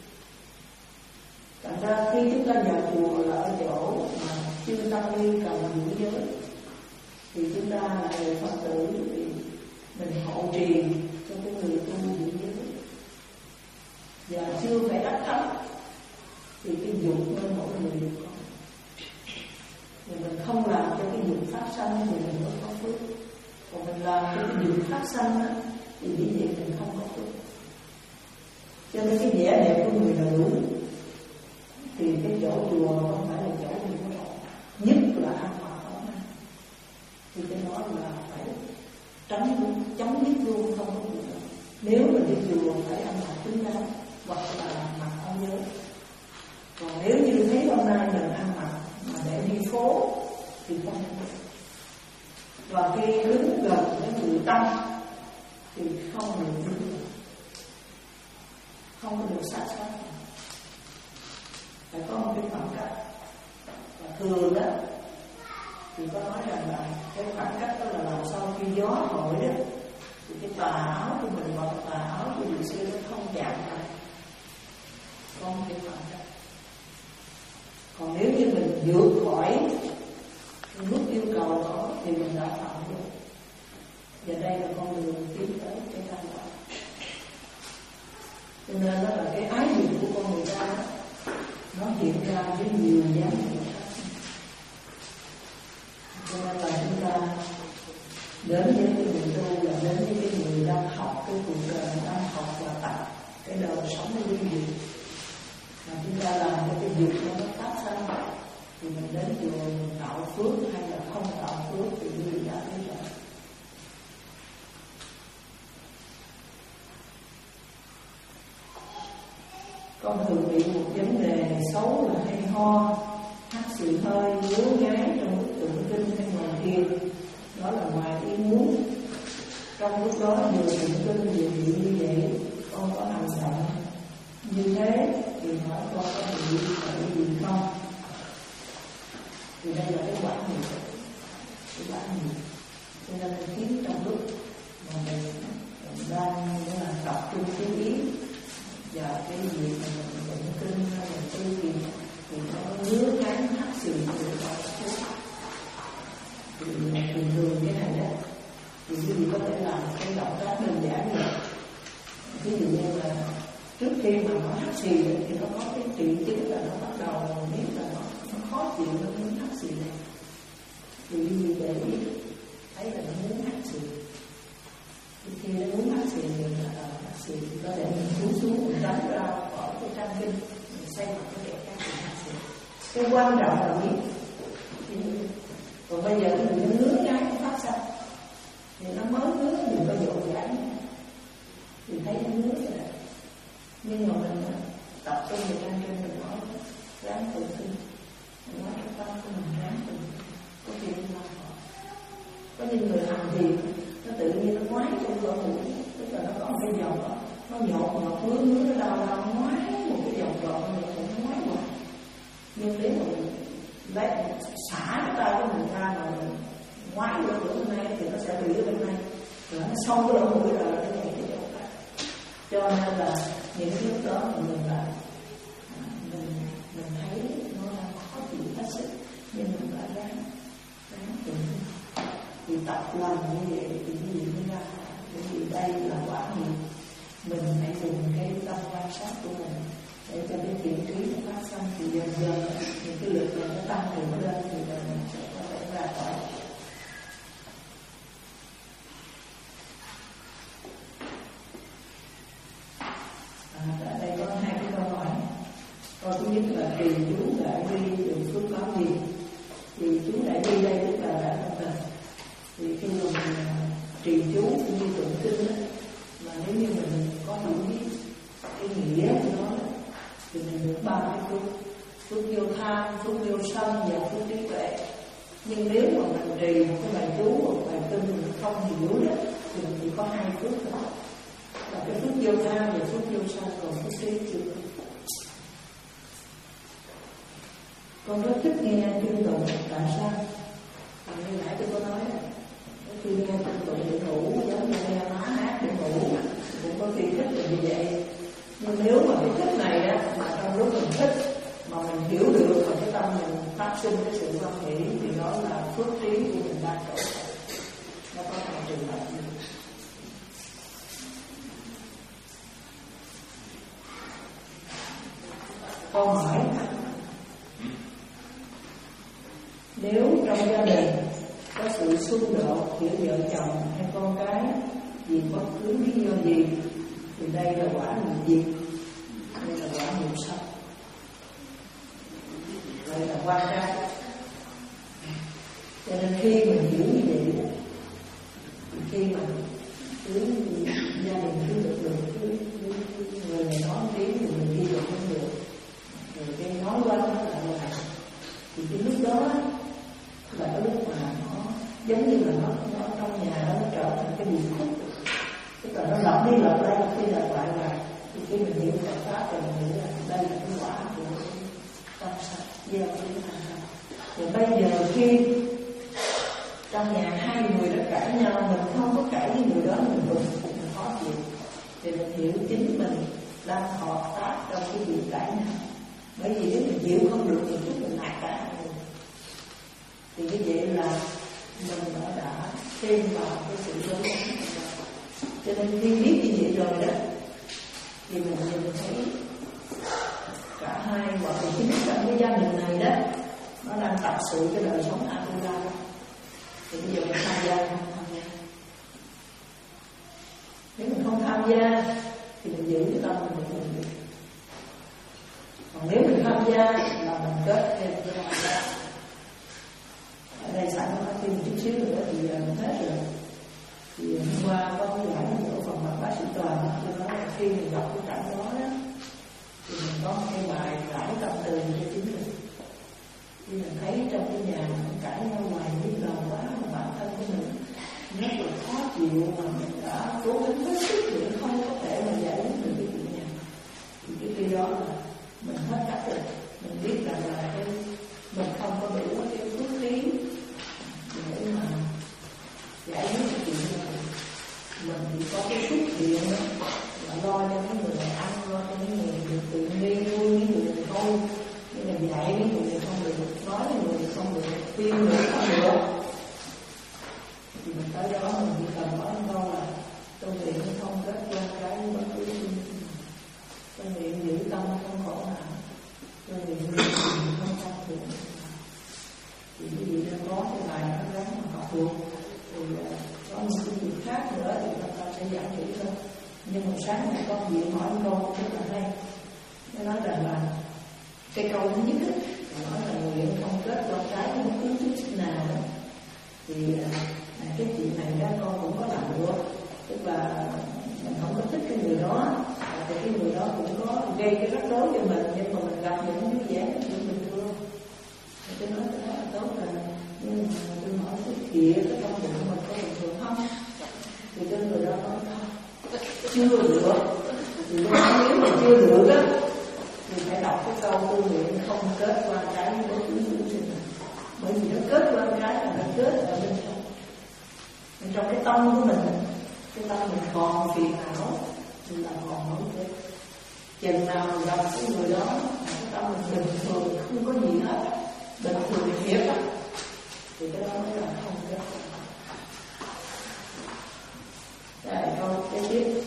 Thành ra khi chúng ta vào chùa là ở chỗ mà chư tăng ni cần giữ giới thì chúng ta là người Phật tử thì mình hộ trì cho cái người tu giữ giới và chưa phải đắc thấp thì cái dục nên mỗi người được có. Thì mình không làm cho cái dục phát sanh thì mình mới có phước. Còn mình làm cho cái dục phát sanh thì vì vậy mình không có phước. Cho nên cái vẻ đẹp của người nữ thì cái chỗ chùa không phải là chỗ gì có rõ, nhất là ăn mặc áo này. Thì cái đó là phải tránh chấm dứt luôn, không có được. Nếu mà đi chùa phải ăn mặc chính đáng hoặc là mặc áo giới. Còn nếu như thấy hôm nay mình ăn mặc mà để đi phố thì không được. Và khi đứng gần với người tâm thì không được đứng, không có được sát sát, phải có một cái khoảng cách. Và thường đó thì có nói rằng là cái khoảng cách đó là làm sao khi gió thổi đó thì cái tà áo của mình hoặc tà áo của người xưa nó không chạm lại, có một cái khoảng cách. Còn nếu như mình vượt khỏi mức yêu cầu đó thì mình đã phạm rồi. Và đây là con đường tiến tới cái thanh bảo. Cho nên đó là cái ái dục của con người ta đó, nó hiện ra với nhiều dáng hiệu khác. Cho nên là chúng ta đến với cái người tu là đến với cái người đang học cái cuộc đời, đang học và tập cái đời sống của quý vị. Mà chúng ta làm cho cái dục nó phát sinh thì mình đến chùa mình tạo phước hay là không tạo phước thì quý vị đã thấy rồi. Con thường bị một vấn đề xấu là hay ho, hắt xì hơi, ngứa ngáy trong lúc tụng kinh hay ngồi thiền. Đó là ngoài ý muốn. Trong lúc đó vừa tụng kinh vừa bị như vậy, con có hành động như thế thì hỏi con có bị phải gì không? Thì đây là cái quả nghiệp, cái quả nghiệp. Cho nên mình khiến trong lúc mà mình, mình đang là tập trung chú ý và cái việc mà mình tụng kinh hay là tu thiền thì nó ngứa ngáy hắt xì thì nó thì thường thường cái này đó thì quý vị có thể làm cái động tác đơn giản như vậy. Ví dụ như là trước khi mà nó hắt xì thì nó có cái triệu chứng là nó bắt đầu biết là nó, nó khó chịu, nó muốn hắt xì này thì quý vị để ý thấy là nó muốn hắt xì. Khi nó muốn hắt xì thì là hắt xì thì có thể mình xuống xuống mình tránh ra khỏi cái trang kinh mình xây một cái kẻ khác để hắt xì. Cái quan trọng là biết. Còn bây giờ cái người nó ngứa Có những người hành thiền nó tự nhiên nó ngoái trong lỗ mũi, tức là nó có một cái dòng đó, nó nhột nhột ngứa ngứa nó đau đau ngoái một cái dòng tròn nó cũng ngoái hoài. Nhưng nếu mà mình lấy xả cái tay của mình ra mà mình ngoái lỗ mũi bên này thì nó sẽ bị ở bên này, rồi nó xong cái lỗ mũi rồi nó nhảy cái chỗ khác. Cho nên là những lúc đó mình là mình mình thấy nó đang khó chịu hết sức, nhưng mình đã ráng ráng chịu. Thì tập làm như vậy thì cái gì mới ra. Bởi vì đây là quả nghiệp. Mình hãy dùng cái tâm quan sát của mình để cho cái thiện trí nó phát sinh, thì dần dần những cái lực lượng nó tăng trưởng lên thì mình sẽ có thể ra khỏi. À, ở đây có hai cái câu hỏi. Câu thứ nhất là trì chú đại bi được phước báo gì? Thì chú đại bi đây tức là đại tâm tình. Thì khi mà mình trì chú cũng như tụng kinh đó, mà nếu như mình có hiểu biết cái nghĩa của nó đó, thì mình được ba cái phước: phước vô tham, phước vô sân và phước trí tuệ. Nhưng nếu mà mình trì một cái bài chú một bài kinh mình không hiểu đó, thì mình chỉ có hai phước thôi, là cái phước vô tham và phước vô sân, còn phước trí chưa. Con rất thích nghe kinh tụng. Tại sao? Như nãy tôi có nói là khi nghe kinh tụng để ngủ, giống như nghe má hát để ngủ, cũng có khi thích là như vậy. Nhưng nếu mà cái thích này á, mà trong lúc mình thích mà mình hiểu được mà cái tâm mình phát sinh cái sự quan nghĩ, thì đó là phước trí của mình đang trổ. Nó có hai trường hợp như vậy. Câu hỏi: nếu trong gia đình có sự xung đột giữa vợ chồng hay con cái vì bất cứ lý do gì, thì đây là quả nghiệp gì? Đây là quả nghiệp sân. Đây là quan trai. Cho nên khi mình hiểu như vậy, khi mà cứ gia đình cứ được được cứ, cứ, cứ người này nói một tiếng thì mình đi được không được, rồi cái nói quá nó lại lại, thì cái lúc đó là cái lúc mà nó giống như là nó, nó trong nhà đó, nó trở thành cái điệp khúc, tức là nó lặp đi lặp lại lặp đi lặp lại là thì khi mình hiểu Phật pháp rồi mình nghĩ là đây là cái quả của tâm sanh gieo cái thành sanh. Rồi bây giờ khi trong nhà hai người đã cãi nhau, mình không có cãi với người đó, mình cũng mình khó chịu, thì mình hiểu chính mình đang hợp tác trong cái việc cãi nhau. Bởi vì nếu mình chịu không được thì chút mình nạt cả người, thì như vậy là mình đã đã thêm vào cái sự đối kháng. Cho nên khi biết như vậy rồi đó, thì mình nhìn thấy cả hai hoặc là chính trong cái gia đình này đó, nó đang tập sự cái đời sống Atula. Thì bây giờ mình tham gia không tham gia? Nếu mình không tham gia thì mình giữ cái tâm mình để mình biết. Còn nếu mình tham gia là mình kết thêm cái tâm đó. Ở đây sẵn có thêm một chút xíu nữa thì mình hết rồi. Thì hôm qua có cái giải ở phần mặt bác sĩ Toàn, tôi nói là khi mình đọc cái cảnh đó đó, thì mình có một cái bài giải tâm từ cho chính mình. Khi mình thấy trong cái nhà mình cãi nhau hoài nhức đầu quá, mà bản thân của mình rất là khó chịu, mà mình đã cố gắng hết sức để không có thể mà giải quyết được cái chuyện nhà, thì cái khi đó là mình hết cách rồi. Mình biết rằng là cái mình không có đủ cái phước khí để mà giải quyết cái chuyện này. Mình chỉ có cái xuất hiện đó là lo cho mấy người này ăn, lo cho mấy người được tự nhiên, nuôi mấy người này thôi. Nhưng mà dạy mấy người này không được, nói mấy người này không được, khuyên người không được, thì mình tới đó mình chỉ cần nói một câu là tôi nguyện không kết quan trái với bất cứ gì, tôi nguyện giữ tâm không khổ não, tôi nguyện giữ không tham thiền. Thì quý vị nên có cái bài nó gắn mà học được. Thì có những cái việc khác nữa thì chúng ta sẽ giảng kỹ hơn. Nhưng một sáng này con vị hỏi một câu rất là hay. Nó nói rằng là cái câu thứ nhất ấy, nói là nguyện không kết con trái với bất cứ chút xíu nào đó. Thì à, cái chuyện này đó con cũng có làm được. Tức là mình không có thích cái người đó, thì cái người đó cũng có gây cái rắc rối cho mình, nhưng mà mình gặp những cái dễ chuyện bình thường. Thì tôi nói cái đó là tốt rồi. Nhưng mà tôi hỏi cái kia cái công dụng mình chưa được. Thì nếu mà chưa được á thì phải đọc cái câu tu nguyện không kết quan trái với đối tướng chúng sinh. Bởi vì nó kết quan trái là nó kết ở bên trong, bên trong cái tâm của mình. Cái tâm mình còn phiền não thì là còn không kết. Chừng nào gặp cái người đó cái tâm mình bình thường không có gì hết, bình thường thiệt á, thì cái đó mới là không kết. Rồi câu kế tiếp: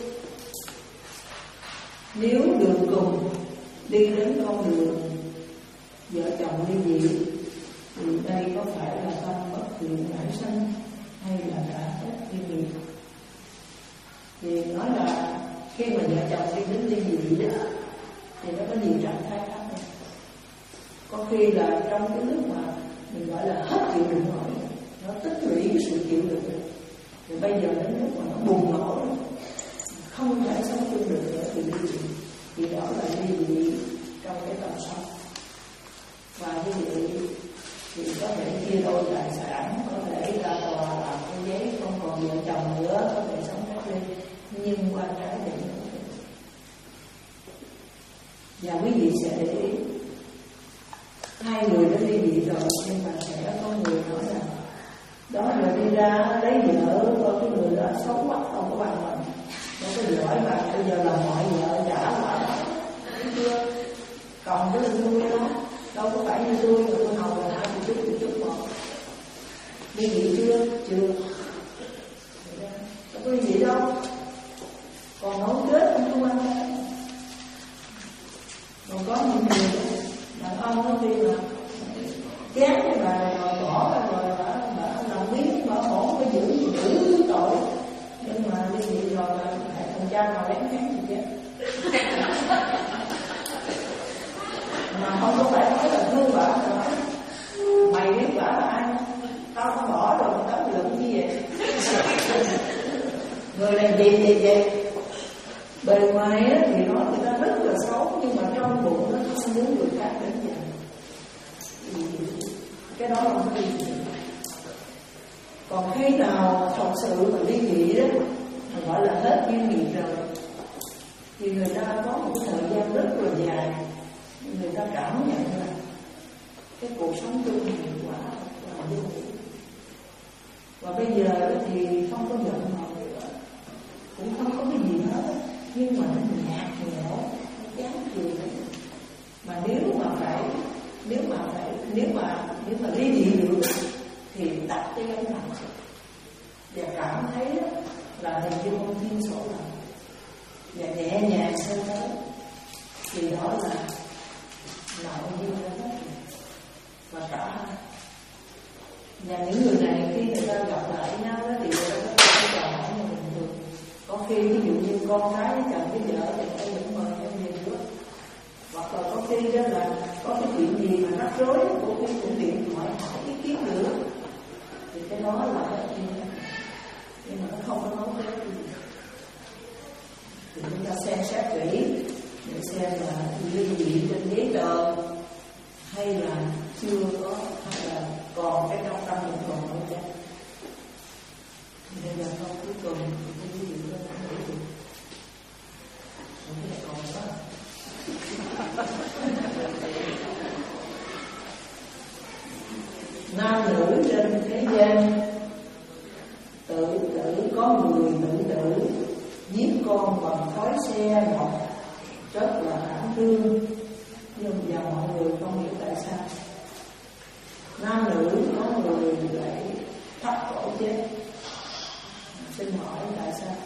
nếu đường cùng đi đến con đường vợ chồng ly dị thì đây có phải là tâm bất thiện nảy sinh hay là cả hết thiên nghiệp? Thì nói là khi mà vợ chồng đi đến ly dị đó thì nó có nhiều trạng thái khác nhau. Có khi là trong cái lúc mà mình gọi là hết chịu đựng nổi, nó tích lũy cái sự chịu đựng được, thì bây giờ đến lúc mà nó bùng nổ không thể sống chung được nữa thì ly dị. Thì đó là ly dị trong cái tâm sống. Và như vậy thì có thể chia đôi tài sản, có thể ra tòa làm cái giấy không còn vợ chồng nữa, có thể sống khác ly, nhưng qua trái để nó. Và quý vị sẽ để ý hai người đã ly dị rồi, nhưng mà sẽ có người nói rằng đó là đi ra lấy vợ, coi cái người đó xấu quá không có bằng mình, nó có giỏi mà bây giờ là mọi vợ trả quả đó, thấy chưa? Còn cái lưng tôi đó đâu có phải như tôi, mà tôi hầu là hai chút một chút một. Ly dị chưa? Chưa. Đâu có ly dị đâu. Còn nấu kết không có quan trọng. Còn có những người đàn ông nó đi mà chán cái bà rồi bỏ ra rồi bà, bà làm biến bà hổ phải giữ giữ tội, nhưng mà ly dị rồi là thằng cha nào lén kháng gì chứ. Mà không có phải nói là thương bà, mà nói mày biết bà là ai, tao không bỏ rồi tao luận gì vậy. Người này gì gì vậy. Bề ngoài á, thì nói người ta rất là xấu, nhưng mà trong bụng nó không muốn người khác đến vậy. Cái đó là không ly dị. Còn khi nào thật sự mà ly dị đó, mà gọi là hết duyên nghiệp rồi, thì người ta có một thời gian rất là dài, người ta cảm nhận là cái cuộc sống chung hiệu quả là vô nghĩa. Và bây giờ thì không có giận hờn nữa, cũng không có cái gì hết, nhưng mà nó nhạt nhẽo, nó chán chường. Mà nếu mà phải nếu mà phải nếu mà nếu mà ly dị được thì tắt cái gánh nặng và cảm thấy là hình như con thiên sổ lại và nhẹ nhàng hơn đó, thì đó là nội duyên ra hết và cả hai. Và những người này khi người ta gặp lại nhau đó thì người ta có thể chào hỏi như bình thường. Có khi ví dụ như con gái với chồng với vợ thì người ta vẫn mời nhau về nữa, hoặc là có khi đó là có cái chuyện gì mà rắc rối, có khi cũng điện thoại hỏi ý kiến nữa, thì cái đó là cái chuyện đó. Nhưng mà nó không có nói cái gì. Thì chúng ta xem xét kỹ để xem là ly dị trên giấy tờ hay là chưa có, hay là còn cái trong tâm mình còn ở đây. Đây là câu cuối cùng của cái ly dị đó đã hiểu được. Còn cái này còn đó. Nam nữ trên thế gian tự tử có người tự tử giết con bằng khói xe ngọt rất là thảm thương, nhưng và mọi người không hiểu tại sao nam nữ có người lại thắt cổ chết. Xin hỏi tại sao?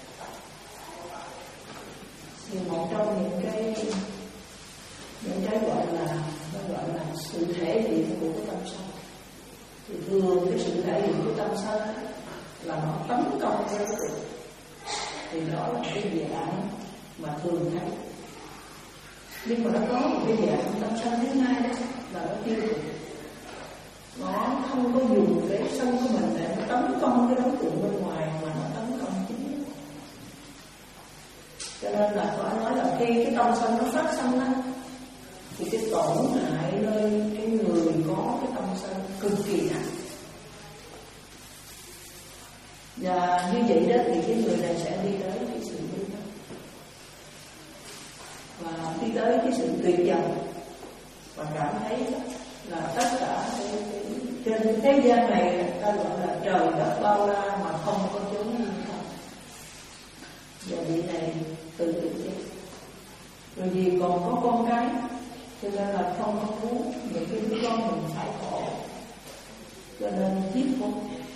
Thì một trong những cái những cái gọi là nó gọi là sự thể hiện của cái tâm sân. Thì thường cái sự thể hiện của tâm sân là nó tấn công với cái việc, thì đó là cái dạng mà thường thấy. Nhưng mà nó có một cái dạng tâm sân thứ hai đó là nó tiêu cực. Nó không có dùng cái sân của mình để nó tấn công cái đối tượng bên ngoài, mà nó tấn công chính. Cho nên là phải nói là khi cái tâm sân nó phát sinh đó, thì cái tổn hại nơi cái người có cái tâm sân cực kỳ nặng. Và như vậy đó thì cái người này sẽ đi tới cái sự biến mất. đi tới cái sự tuyệt vọng và cảm thấy là tất cả cái, cái, trên thế gian này ta gọi là trời đất bao la mà không có chốn yên không. Và vị này tự tự chết. Rồi vì còn có con cái cho nên là không có muốn những cái đứa con mình phải khổ, cho nên giết con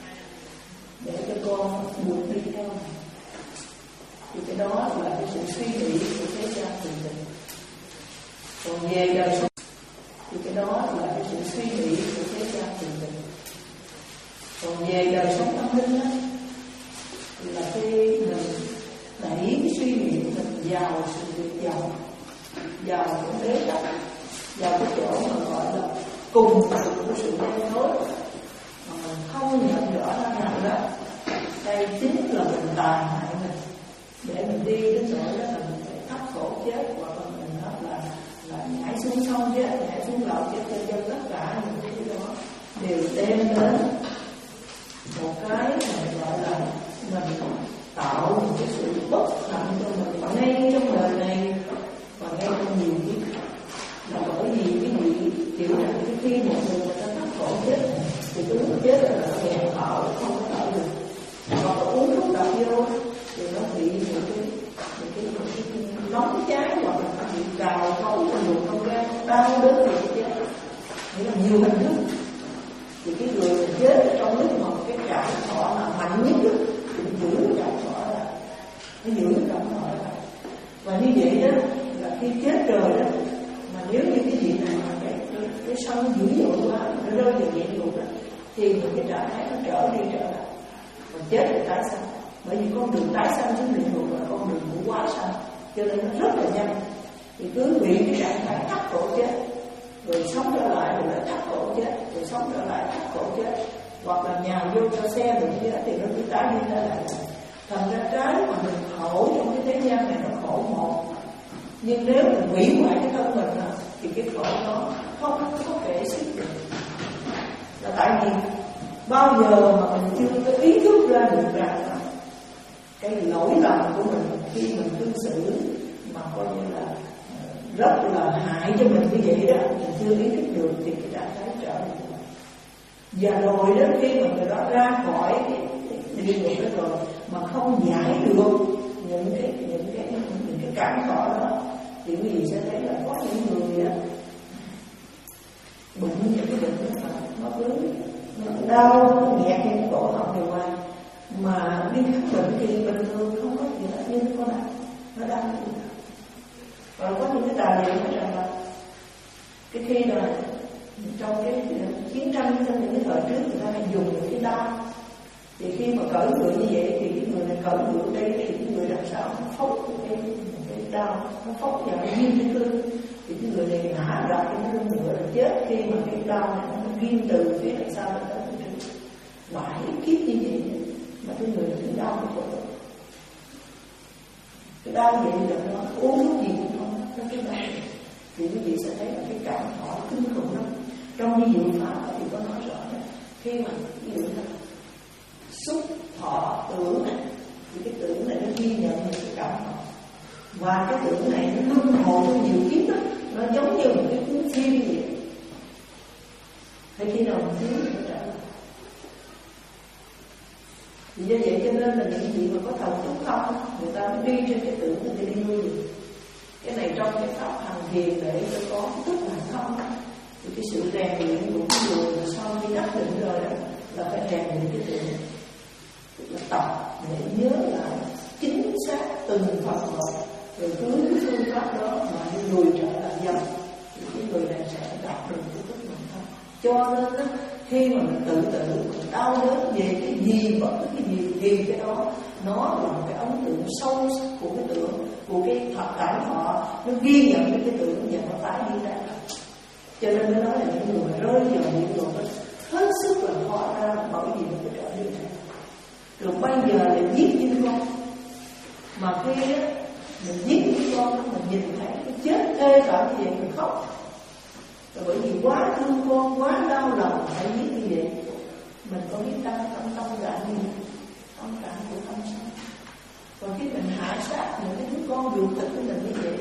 để cho con buộc đi theo này. Thì cái đó là cái sự suy nghĩ của thế gian thường tình. Còn về đời sống thì cái đó là cái sự suy nghĩ của thế gian thường tình. Còn về đời sống tâm linh đó, là khi mình đẩy cái suy nghĩ của mình vào sự tuyệt vọng, vào cái bế tắc, vào cái chỗ mà gọi là cùng cực của sự đen tối, mà mình không nhận rõ ra rằng đó đây chính là mình tàn hại mình, để mình đi đến chỗ đó là mình phải thắt khổ chết, hoặc là mình đó là là nhảy xuống sông chết, nhảy xuống lầu chết, cho dân tất cả những cái đó đều đem đến một cái mà gọi là mình tạo một cái sự bất hạnh cho mình ngay trong đời này và ngay trong nhiều kiếp. Là bởi vì cái gì hiểu rằng cái khi một người người ta thắt khổ chết thì cái lúc chết là nó nghèo khổ, không có thở được, hoặc là uống thuốc độc vô thì nó bị những cái những cái, những cái nóng cháy, hoặc là nó bị cào cấu trong ruột không gan, đau đớn thì chết. Nghĩa là nhiều hình thức. Thì cái người mình chết trong lúc mà cái cảm thọ là mạnh nhất thì giữ cái cảm thọ là nó giữ cái cảm thọ là và như vậy đó là khi chết rồi đó, mà nếu như cái gì này mà cái cái, cái sân dữ dội quá, nó rơi vào địa ngục đó, thì những cái trạng thái nó trở đi trở lại, và chết thì tái sanh. Bởi vì con đường tái sanh xuống địa ngục là con đường của quá sanh, cho nên nó rất là nhanh. Thì cứ bị cái trạng thái thắt cổ chết, rồi sống trở lại rồi lại thắt cổ chết, rồi sống trở lại thắt cổ chết, hoặc là nhào vô cho xe đụng chết thì nó cứ tái đi tái lại. Thành ra cái mà mình khổ trong cái thế gian này nó khổ một, nhưng nếu mình hủy hoại cái thân mình đó, thì cái khổ đó không có kể xiết được. Là tại vì bao giờ mà mình chưa có ý thức ra được rằng là cái lỗi lầm của mình khi mình cư xử mà coi như là rất là hại cho mình như vậy đó, mình chưa ý thức được thì cái trạng thái trở lại. Và rồi đến khi mà người đó ra khỏi cái, cái địa ngục đó rồi mà không giải được những cái những cái những cái cảm thọ đó, thì quý vị sẽ thấy là có những người á bụng những cái bệnh đó nó cứ nó đau, nó nghẹt trên cổ họng điều hoài, mà đi khám bệnh thì bình thường không có gì hết, nhưng nó đau, nó đau như thế. Và có những cái tài liệu nói rằng là cái khi là trong cái chiến tranh, trong những cái thời trước người ta hay dùng những cái đao, thì khi mà cởi ngựa như vậy thì cái người này cởi ngựa đây thì cái người đằng sau nó phốc cái cái đao, nó phốc vào cái ghim cái lưng, thì cái người này ngã ra cái lưng ngựa là chết khi mà cái đao này nó ghim từ phía đằng sau tới phía trước. Vài kiếp như vậy mà cái người này cũng đau cái chỗ đó. Cái đau vậy là nó uống thuốc gì cũng không nó cái đau. Thì quý vị sẽ thấy là cái cảm thọ kinh khủng lắm. Trong cái diệu pháp thì có nói rõ là khi mà ví dụ là xúc thọ tưởng này, thì cái tưởng này nó ghi nhận những cái cảm thọ, và cái tưởng này nó luân hồi trong nhiều kiếp đó, nó giống như một cái cuốn phim vậy. Hay khi nào mình thiếu thì nó trở lại. Vì do vậy cho nên là những gì mà có thần túc không, người ta mới đi trên cái tưởng, người ta đi nuôi được. Cái này trong cái pháp hành thiền để cho có thức là không. Thì cái sự rèn luyện của cái người mà sau khi đắc định rồi đó, là phải rèn luyện cái tưởng, tức là tập để nhớ lại chính xác từng phần một, rồi cứ cái phương pháp đó mà đi lùi trở lại dần, thì cái người này sẽ đạt được cái thức mình không. Cho nên đó, khi mà mình tự tự mình đau đớn về cái gì bất cứ cái gì thì cái đó nó là một cái ấn tượng sâu sắc của cái tưởng, của cái thật cảm họ, nó ghi nhận cái cái tưởng và nó tái đi ra. Cho nên nó nói là những người mà rơi vào những người nó hết sức là khó ra, bởi vì nó cái trở đi ra. Rồi bây giờ là giết những con, mà khi á mình giết những con đó, mình nhìn thấy cái chết ê cả như vậy mình khóc. Rồi bởi vì quá thương con, quá đau lòng phải giết như vậy, mình có biết tâm tâm tâm cảm gì, tâm cảm của tâm sao. Còn khi mình hạ sát những cái đứa con ruột thịt của mình như vậy,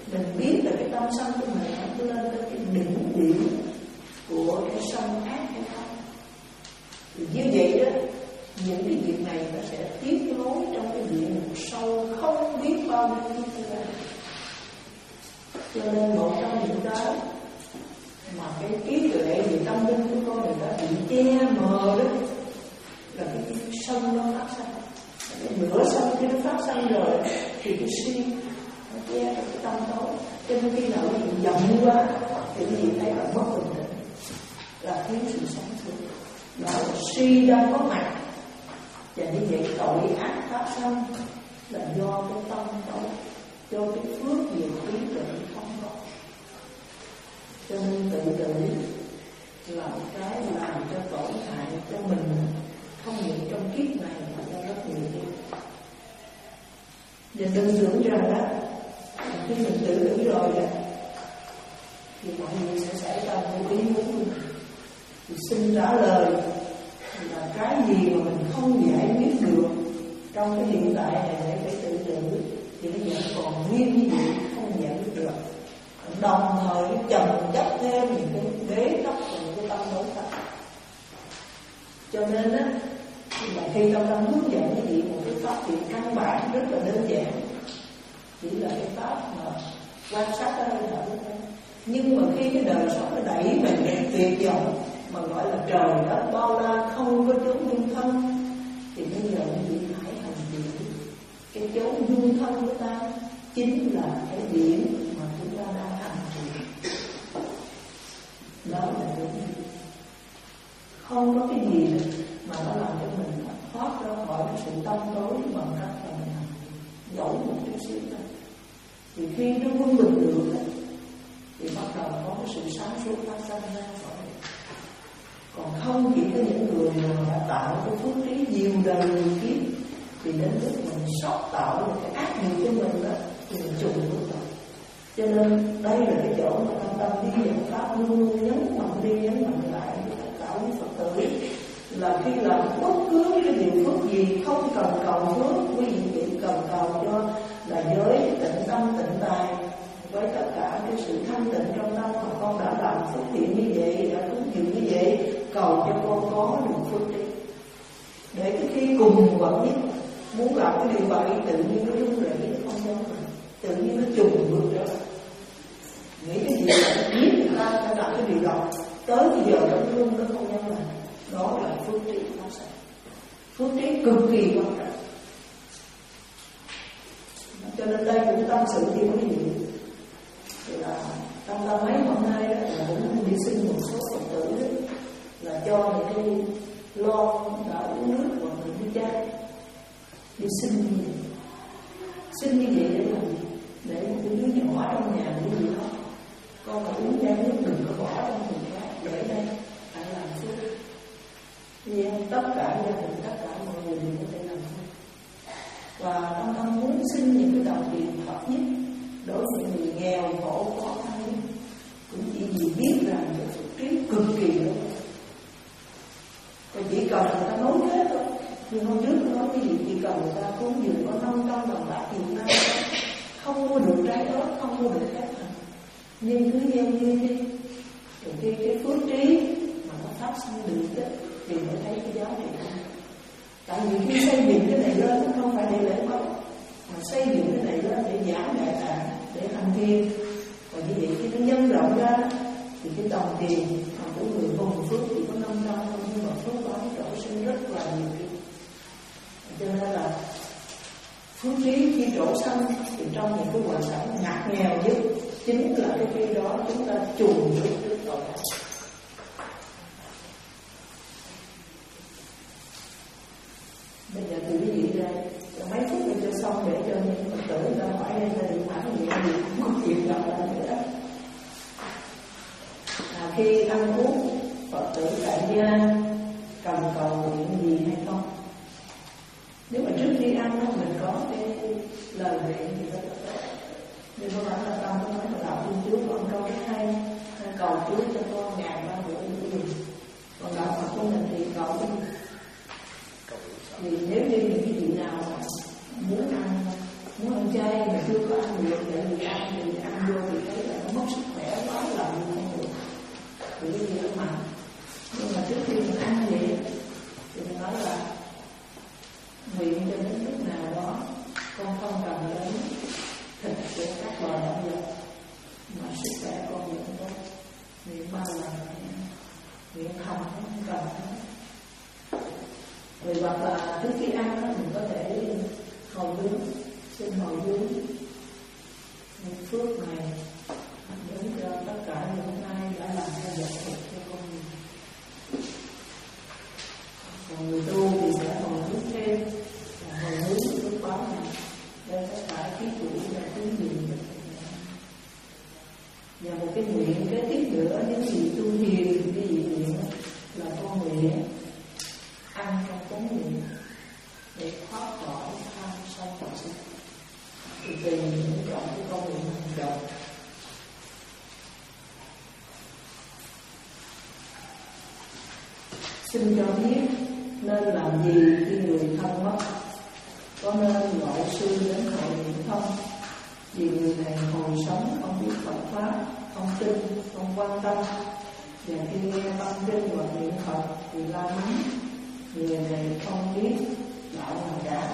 mình biết là cái tâm sân của mình nó lên tới cái đỉnh điểm của cái sân ác hay không. Thì như vậy đó, những cái việc này nó sẽ tiếp nối trong cái địa ngục sâu không biết bao nhiêu kiếp tương lai. Cho nên một trong những cái mà cái trí tuệ về tâm linh của con người ta bị che mờ đó là cái sân nó phát sinh. Cái nửa sân khi nó phát sinh rồi thì cái si nó che được cái tâm tối. Cho nên khi nào nó bị giận quá thì cái gì thấy là mất bình tĩnh, là thiếu sự sáng suốt, đó là si đang có mặt. Và như vậy tội ác phát sinh là do cái tâm tối, do cái phước nhiều trí tuệ không có. Cho nên tự tử là một cái làm cho tổn hại cho mình, không những trong kiếp này mà cho rất nhiều kiếp. Và đừng tưởng rằng đó, khi mình tự tử rồi đó, thì mọi người sẽ xảy ra một ý muốn mình. Thì xin trả lời là cái gì mà mình không giải quyết được trong cái hiện tại này để phải tự tử thì nó vẫn còn nguyên như vậy, không giải quyết được. Đồng thời chồng chất thêm những cái bế tắc và những cái tâm đối khác. Cho nên á, là khi tâm tâm hướng dẫn cái gì một cái pháp thì căn bản rất là đơn giản, chỉ là cái pháp mà quan sát ở đây là thôi. Nhưng mà khi cái đời sống nó đẩy mình đến tuyệt vọng mà gọi là trời đất bao la không có chốn dung thân, thì bây giờ mình phải hành trì. Cái chốn dung thân của ta chính là cái điểm mà chúng ta đang hành trì. Đó là đúng. Không có cái gì mà nó làm cho mình thoát ra khỏi cái sự tâm tối bằng cách là mình hành trì, dẫu một chút xíu thôi. Thì khi nó quân bình được ấy, thì bắt đầu có cái sự sáng suốt phát sinh ra khỏi. Còn không chỉ có những người mà đã tạo cái phước trí nhiều đời nhiều kiếp, thì đến lúc mình sót tạo một cái ác nghiệp cho mình đó, thì mình trùng bước rồi. Cho nên đây là cái chỗ mà tâm tâm đi dẫn pháp luôn luôn nhấn mạnh đi nhấn mạnh lại tất cả những Phật tử là khi làm bất cứ cái điều phước gì không cần cầu phước, quý vị chỉ cần cầu cho là giới tịnh tâm tịnh tài với tất cả cái sự thanh tịnh trong tâm mà con đã làm phước thiện như vậy, đã phước thiện như vậy, cầu cho con có được phước trí. Để cái khi cùng vận nhất muốn làm cái điều vậy tự nhiên nó rung rẩy, nó không giống mình, tự nhiên nó trùng bước trở lại. Nghĩ cái gì là biết người ta phải làm cái điều đó, tới bây giờ nó rung nó không giống mình. Đó là phước trí phát sinh. Phước trí cực kỳ quan trọng. Cho nên đây cũng tâm sự với quý vị là trong tâm mấy hôm nay là cũng đi xin một số Phật tử đó, là cho những cái lon đã uống nước hoặc là đi chai đi xin như vậy. Xin như vậy để làm gì? Để một cái đứa nhỏ trong nhà như gì đó, con phải uống chai nước đừng có bỏ trong thùng rác, để đây phải làm phước. Vì tất cả gia đình, tất cả mọi người đều có thể làm phước. Và con tâm muốn xin những cái đồng tiền thấp nhất đối với những người nghèo khổ khó khăn nhất, cũng chỉ vì biết rằng cái phước trí cực kỳ lớn. Còn chỉ cần người ta nói thế thôi. Nhưng hôm trước tôi nói cái gì chỉ cần người ta cúng dường có năm trăm đồng bạc Việt Nam, không mua được trái ớt, không mua được khác nào, nhưng cứ gieo duyên đi. Rồi khi cái phước trí mà nó phát sinh được đó, thì mới thấy cái giá trị của nó. Tại vì khi xây dựng cái này lên nó không phải để lễ báu, mà xây dựng cái này lên để giảng đại tạng, để hành thiền. Và như vậy khi nó nhân rộng ra thì cái đồng tiền mà của người hùng phước chỉ có năm trăm thôi, nhưng mà phước đó nó trổ sinh rất là nhiều kia. Cho nên là phước trí khi trổ sanh thì trong những cái hoàn cảnh ngặt nghèo nhất chính là cái khi đó chúng ta trùng bước trước tội ác. Bây giờ từ cái gì ra mấy phút để cho xong để cho những Phật tử người ta hỏi đây là điện thoại gì gì cũng không chịu gặp lại nữa. À, khi ăn uống Phật tử tại gia cần cầu nguyện gì hay không? Nếu mà trước khi ăn mình có cái lời nguyện thì rất là tốt. Nhưng không phải là tâm nói là đạo thiên chúa con câu cái hay cầu chúa cho con ngàn ba bữa như gì. Còn đạo Phật của mình thì cầu cái gì? Thì nếu như những cái vị nào muốn ăn muốn ăn chay mà chưa có ăn được để người ăn thì ăn Rồi hoặc là trước khi ăn đó, mình có thể hồi hướng, xin hồi hướng những phước này hướng cho tất cả những ai đã làm theo dõi cho con mình. Còn người tu thì sẽ hồi hướng thêm, là hồi hướng phước báo này để tất cả ký chủ và tín niệm. Và một cái nguyện kế tiếp nữa, những gì tu thiền, cái gì nguyện là con nguyện ăn trong chánh niệm để thoát khỏi tham sân si. Thì tùy những chọn cái con nguyện hành động. Xin cho biết nên làm gì khi người thân mất, có nên gọi sư đến hội niệm không? Vì người này hồi sống không biết Phật pháp, không tin, không quan tâm, và khi nghe tâm kinh hoặc niệm Phật thì la mắng. Người này không biết đạo nào cả.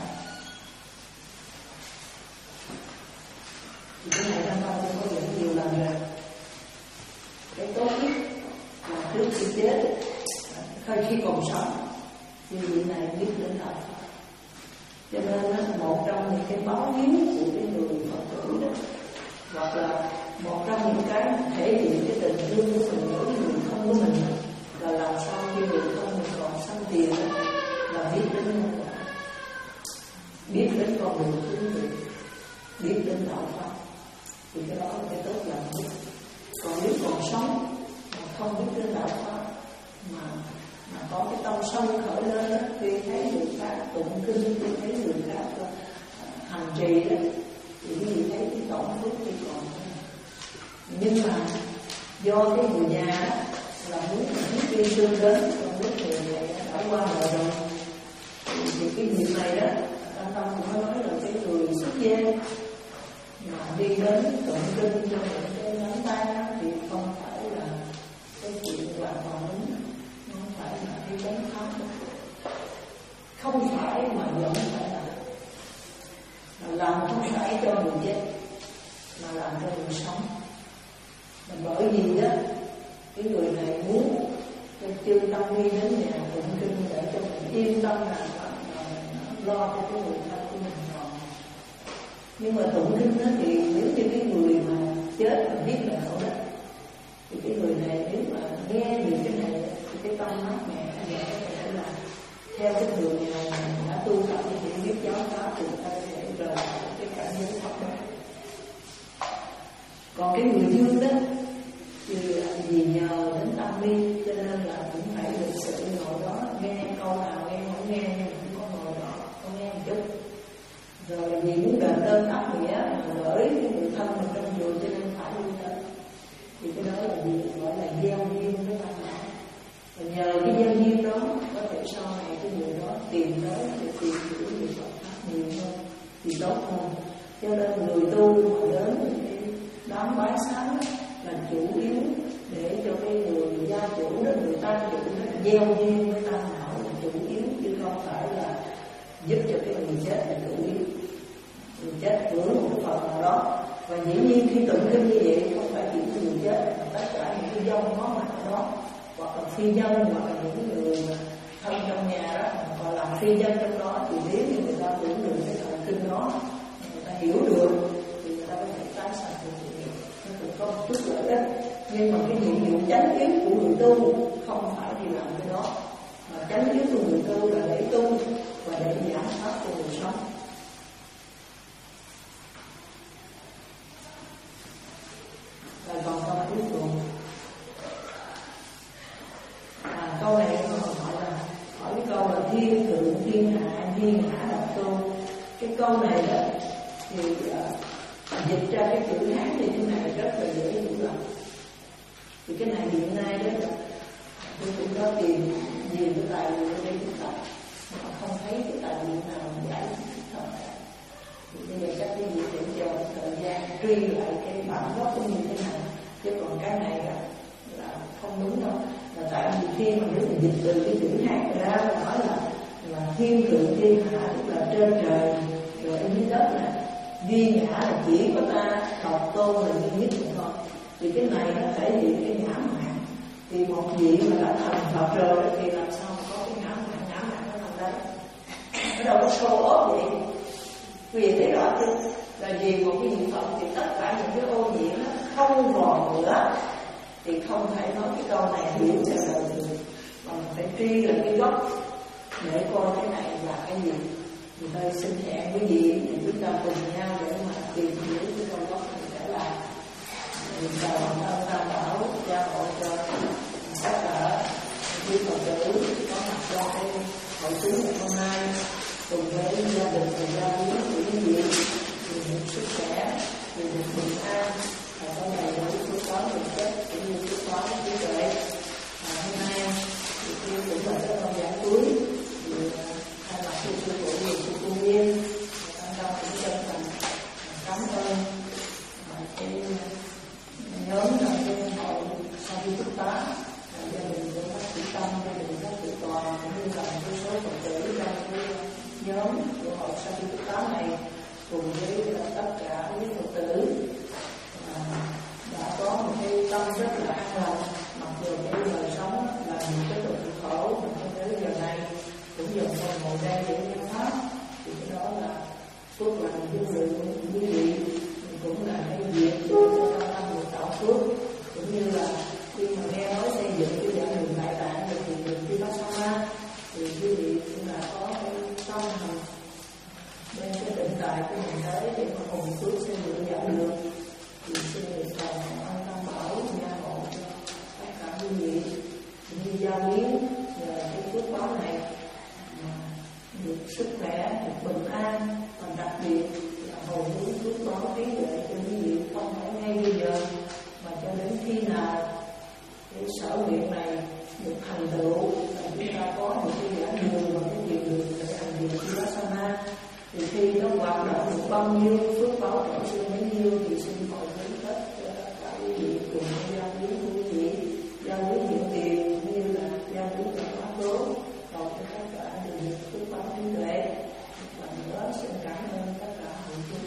Thì cái này trong tâm tôi có dẫn nhiều lần rồi. Cái tốt nhất là trước khi chết, hay khi còn sống, thì vị này biết đến đạo Phật. Cho nên đó, một trong những cái báo hiếu của cái người Phật tử đó, hoặc là một trong những cái thể hiện cái tình thương của mình đối với người thân của mình, là làm sao khi người thân mình còn sanh tiền đó, là biết đến nhân quả, biết đến con đường của người, biết đến đạo Pháp. Thì cái đó là cái tốt lành nhất. Còn nếu còn sống mà không biết đến đạo Pháp, mà mà có cái tâm sân khởi lên đó, khi thấy người khác tụng kinh, khi thấy người khác uh, hành trì đó, thì quý vị thấy cái tổng phước thì còn. Nhưng mà do cái người nhà đó là muốn muốn tiên sư đến, còn lúc người này đã qua đời rồi, thì, thì cái việc này đó, anh Tâm cũng nói là cái người xuất gia mà đi đến tụng kinh cho những cái nắm tay đó, thì không phải là cái chuyện hoàn toàn đúng. Không phải là cái chánh pháp, không phải mà vẫn phải là, là làm không phải cho người chết, mà làm cho người sống. Mà bởi vì đó, cái người này muốn cho chư tăng ni đến nhà tụng kinh để cho mình yên tâm là lo cho cái người thân của mình còn. Nhưng mà tụng kinh đó thì nếu như cái người mà chết mà biết là khổ đó, thì cái người này nếu mà nghe được cái này thì cái tâm mát mẻ và có thể là theo cái thường ngày mình đã tu tập thì biết giáo pháp thì ta sẽ rời cái cảnh giới thấp đó. Còn cái người dương đó thì vì nhờ đến tâm ni cho nên là cũng phải được sự ngồi đó, nghe câu nào nghe không nghe nhưng cũng có ngồi đó, có nghe một chút. Rồi vì muốn đền ơn đáp nghĩa mà gửi cái người thân mình trong chùa cho nên phải đi tới. Thì cái đó là gì gọi là gieo duyên với ta đó. Và nhờ cái gieo duyên đó có thể sau này cái người đó tìm tới để tìm hiểu về Phật pháp nhiều hơn thì tốt hơn. Cho nên người tu mà đến cái đám bái sáng là chủ yếu để cho cái người gia chủ đó, người ta chủ đó gieo duyên với tam bảo là chủ yếu, chứ không phải là giúp cho cái người chết là chủ yếu. Người chết hưởng một cái phần nào đó. Và dĩ nhiên khi tụng kinh như vậy không phải chỉ người chết, mà tất cả những cái dông có mặt ở đó, hoặc là phi nhân, hoặc là những người mà thân trong nhà đó, hoặc là phi nhân trong đó, thì nếu như người ta tưởng được cái thời kinh đó, người ta hiểu được thì người ta có thể tái sanh được. Nó cũng có một chút lợi ích, nhưng mà cái nhiệm vụ chánh yếu của người tu không phải đi làm cái đó, mà chánh yếu của người tu là để tu và để giảng pháp cho người sống. Rồi còn câu cuối cùng, à, câu này họ hỏi là hỏi cái câu là thiên thượng thiên hạ thiên hạ độc tu. Cái câu này đó thì uh, dịch ra cái chữ Hán thì cái này rất là dễ hiểu lắm. Thì cái này hiện nay đó tôi cũng có tìm nhiều cái tài liệu để chúng ta mà không thấy cái tài liệu nào giải thích hết cả. Thì bây giờ chắc cái gì để cho thời gian truy lại cái bản gốc như thế này, chứ còn cái này là, là không đúng đâu. Là tại vì khi mà nếu mình dịch từ cái chữ Hán ra là nói là là thiên thượng thiên hạ, tức là trên trời rồi ở dưới đất này, duy ngã là chỉ có ta độc tôn là duy nhất thôi. Thì cái này nó thể hiện cái ngã mạn. Thì một vị mà đã thành Phật rồi thì làm sao mà có cái ngã mạn, ngã mạn nó nằm đây. nó đâu có show off vậy. Quý vị thấy rõ chưa? Là vì một cái niệm Phật thì tất cả những cái ô nhiễm nó không còn nữa, thì không thể nói cái câu này hiểu cho đời được, mà mình phải truy là cái gốc để coi cái này là cái gì. Thì tôi xin hẹn quý vị thì chúng ta cùng nhau để mà tìm hiểu cái câu gốc này trở lại. Mình cầu ơn Tam Bảo gia hộ cho tất cả quý Phật tử có mặt trong cái hội chúng ngày hôm nay, cùng với gia đình và gia quyến của quý vị, vì được sức khỏe, vì được bình an, và có đầy đủ phước báo được chết cũng như phước báo trí tuệ. Và hôm nay thì tôi cũng là cái câu giảng cuối, thì thay mặt sư sư phụ và sư cô Nguyên, Tam Đông cũng chân thành cảm ơn cái nhóm là cái hội sau khi thức tá, gia đình của bác sĩ Tâm, gia đình bác sĩ Toàn, cũng như là một số Phật tử trong cái nhóm của hội sau khi thức tá này, cùng với tất cả quý Phật tử đã có một cái tâm rất là an lành, mặc dù cái đời sống là một cái cực khổ, mà cho tới giờ này cũng dần dần ngồi đây để nghe pháp, thì cái đó là phước lành vô lượng của quý vị, cũng là cái việc để cho ta tâm được tạo phước, cũng như là khi mà nghe nói xây dựng cái giảng đường Đại Tạng được thì được Vipassana, thì quý vị cũng đã có cái tâm hành nên cái định tại của mình tới để mà cùng phước xây dựng giảng đường. Thì xin được cầu ơn Tam Bảo gia hộ cho tất cả quý vị cũng như gia quyến nhờ cái phước báo này mà được sức khỏe, được bình an, và đặc biệt là hầu hướng phước báo trí tuệ cho quý vị, không phải ngay bây giờ mà cho đến khi nào cái sở nguyện này được thành tựu, là chúng ta có một cái giảng đường và cái quyền đường để hành việc Vipassana, thì khi nó hoạt động được bao nhiêu phước báo trọng sinh bấy nhiêu, thì xin hồi hướng hết cho tất cả quý vị cùng với gia quyến của quý vị, gia quyến những tiền cũng như là gia quyến là quá cố, cầu cho tất cả đều được phước báo trí tuệ. Và nữa xin cảm ơn tất cả hội chúng.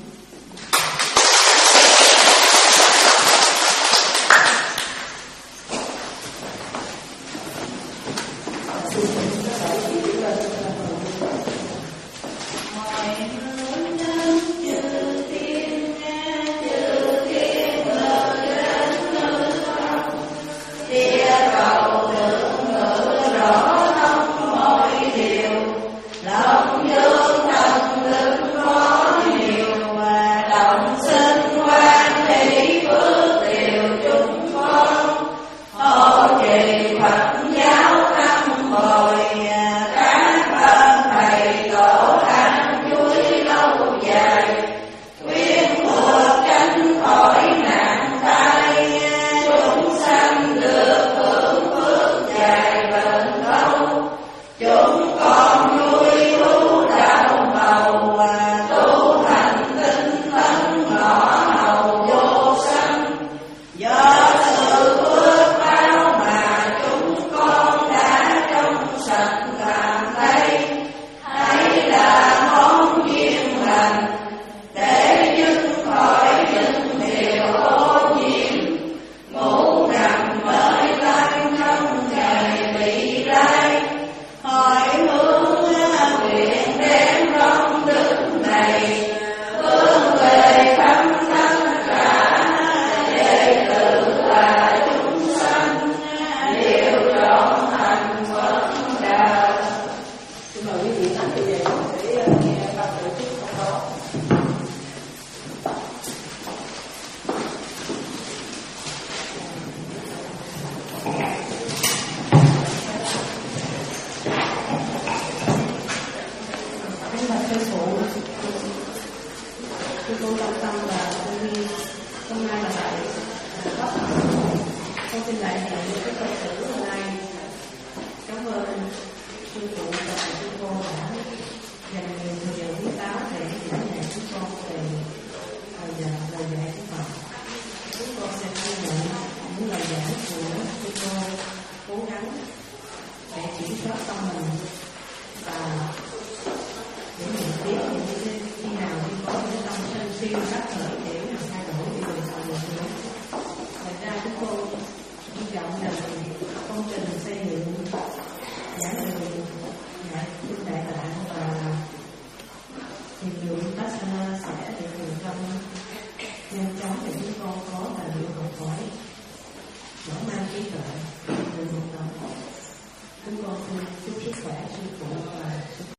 Cố gắng để kiểm soát tâm mình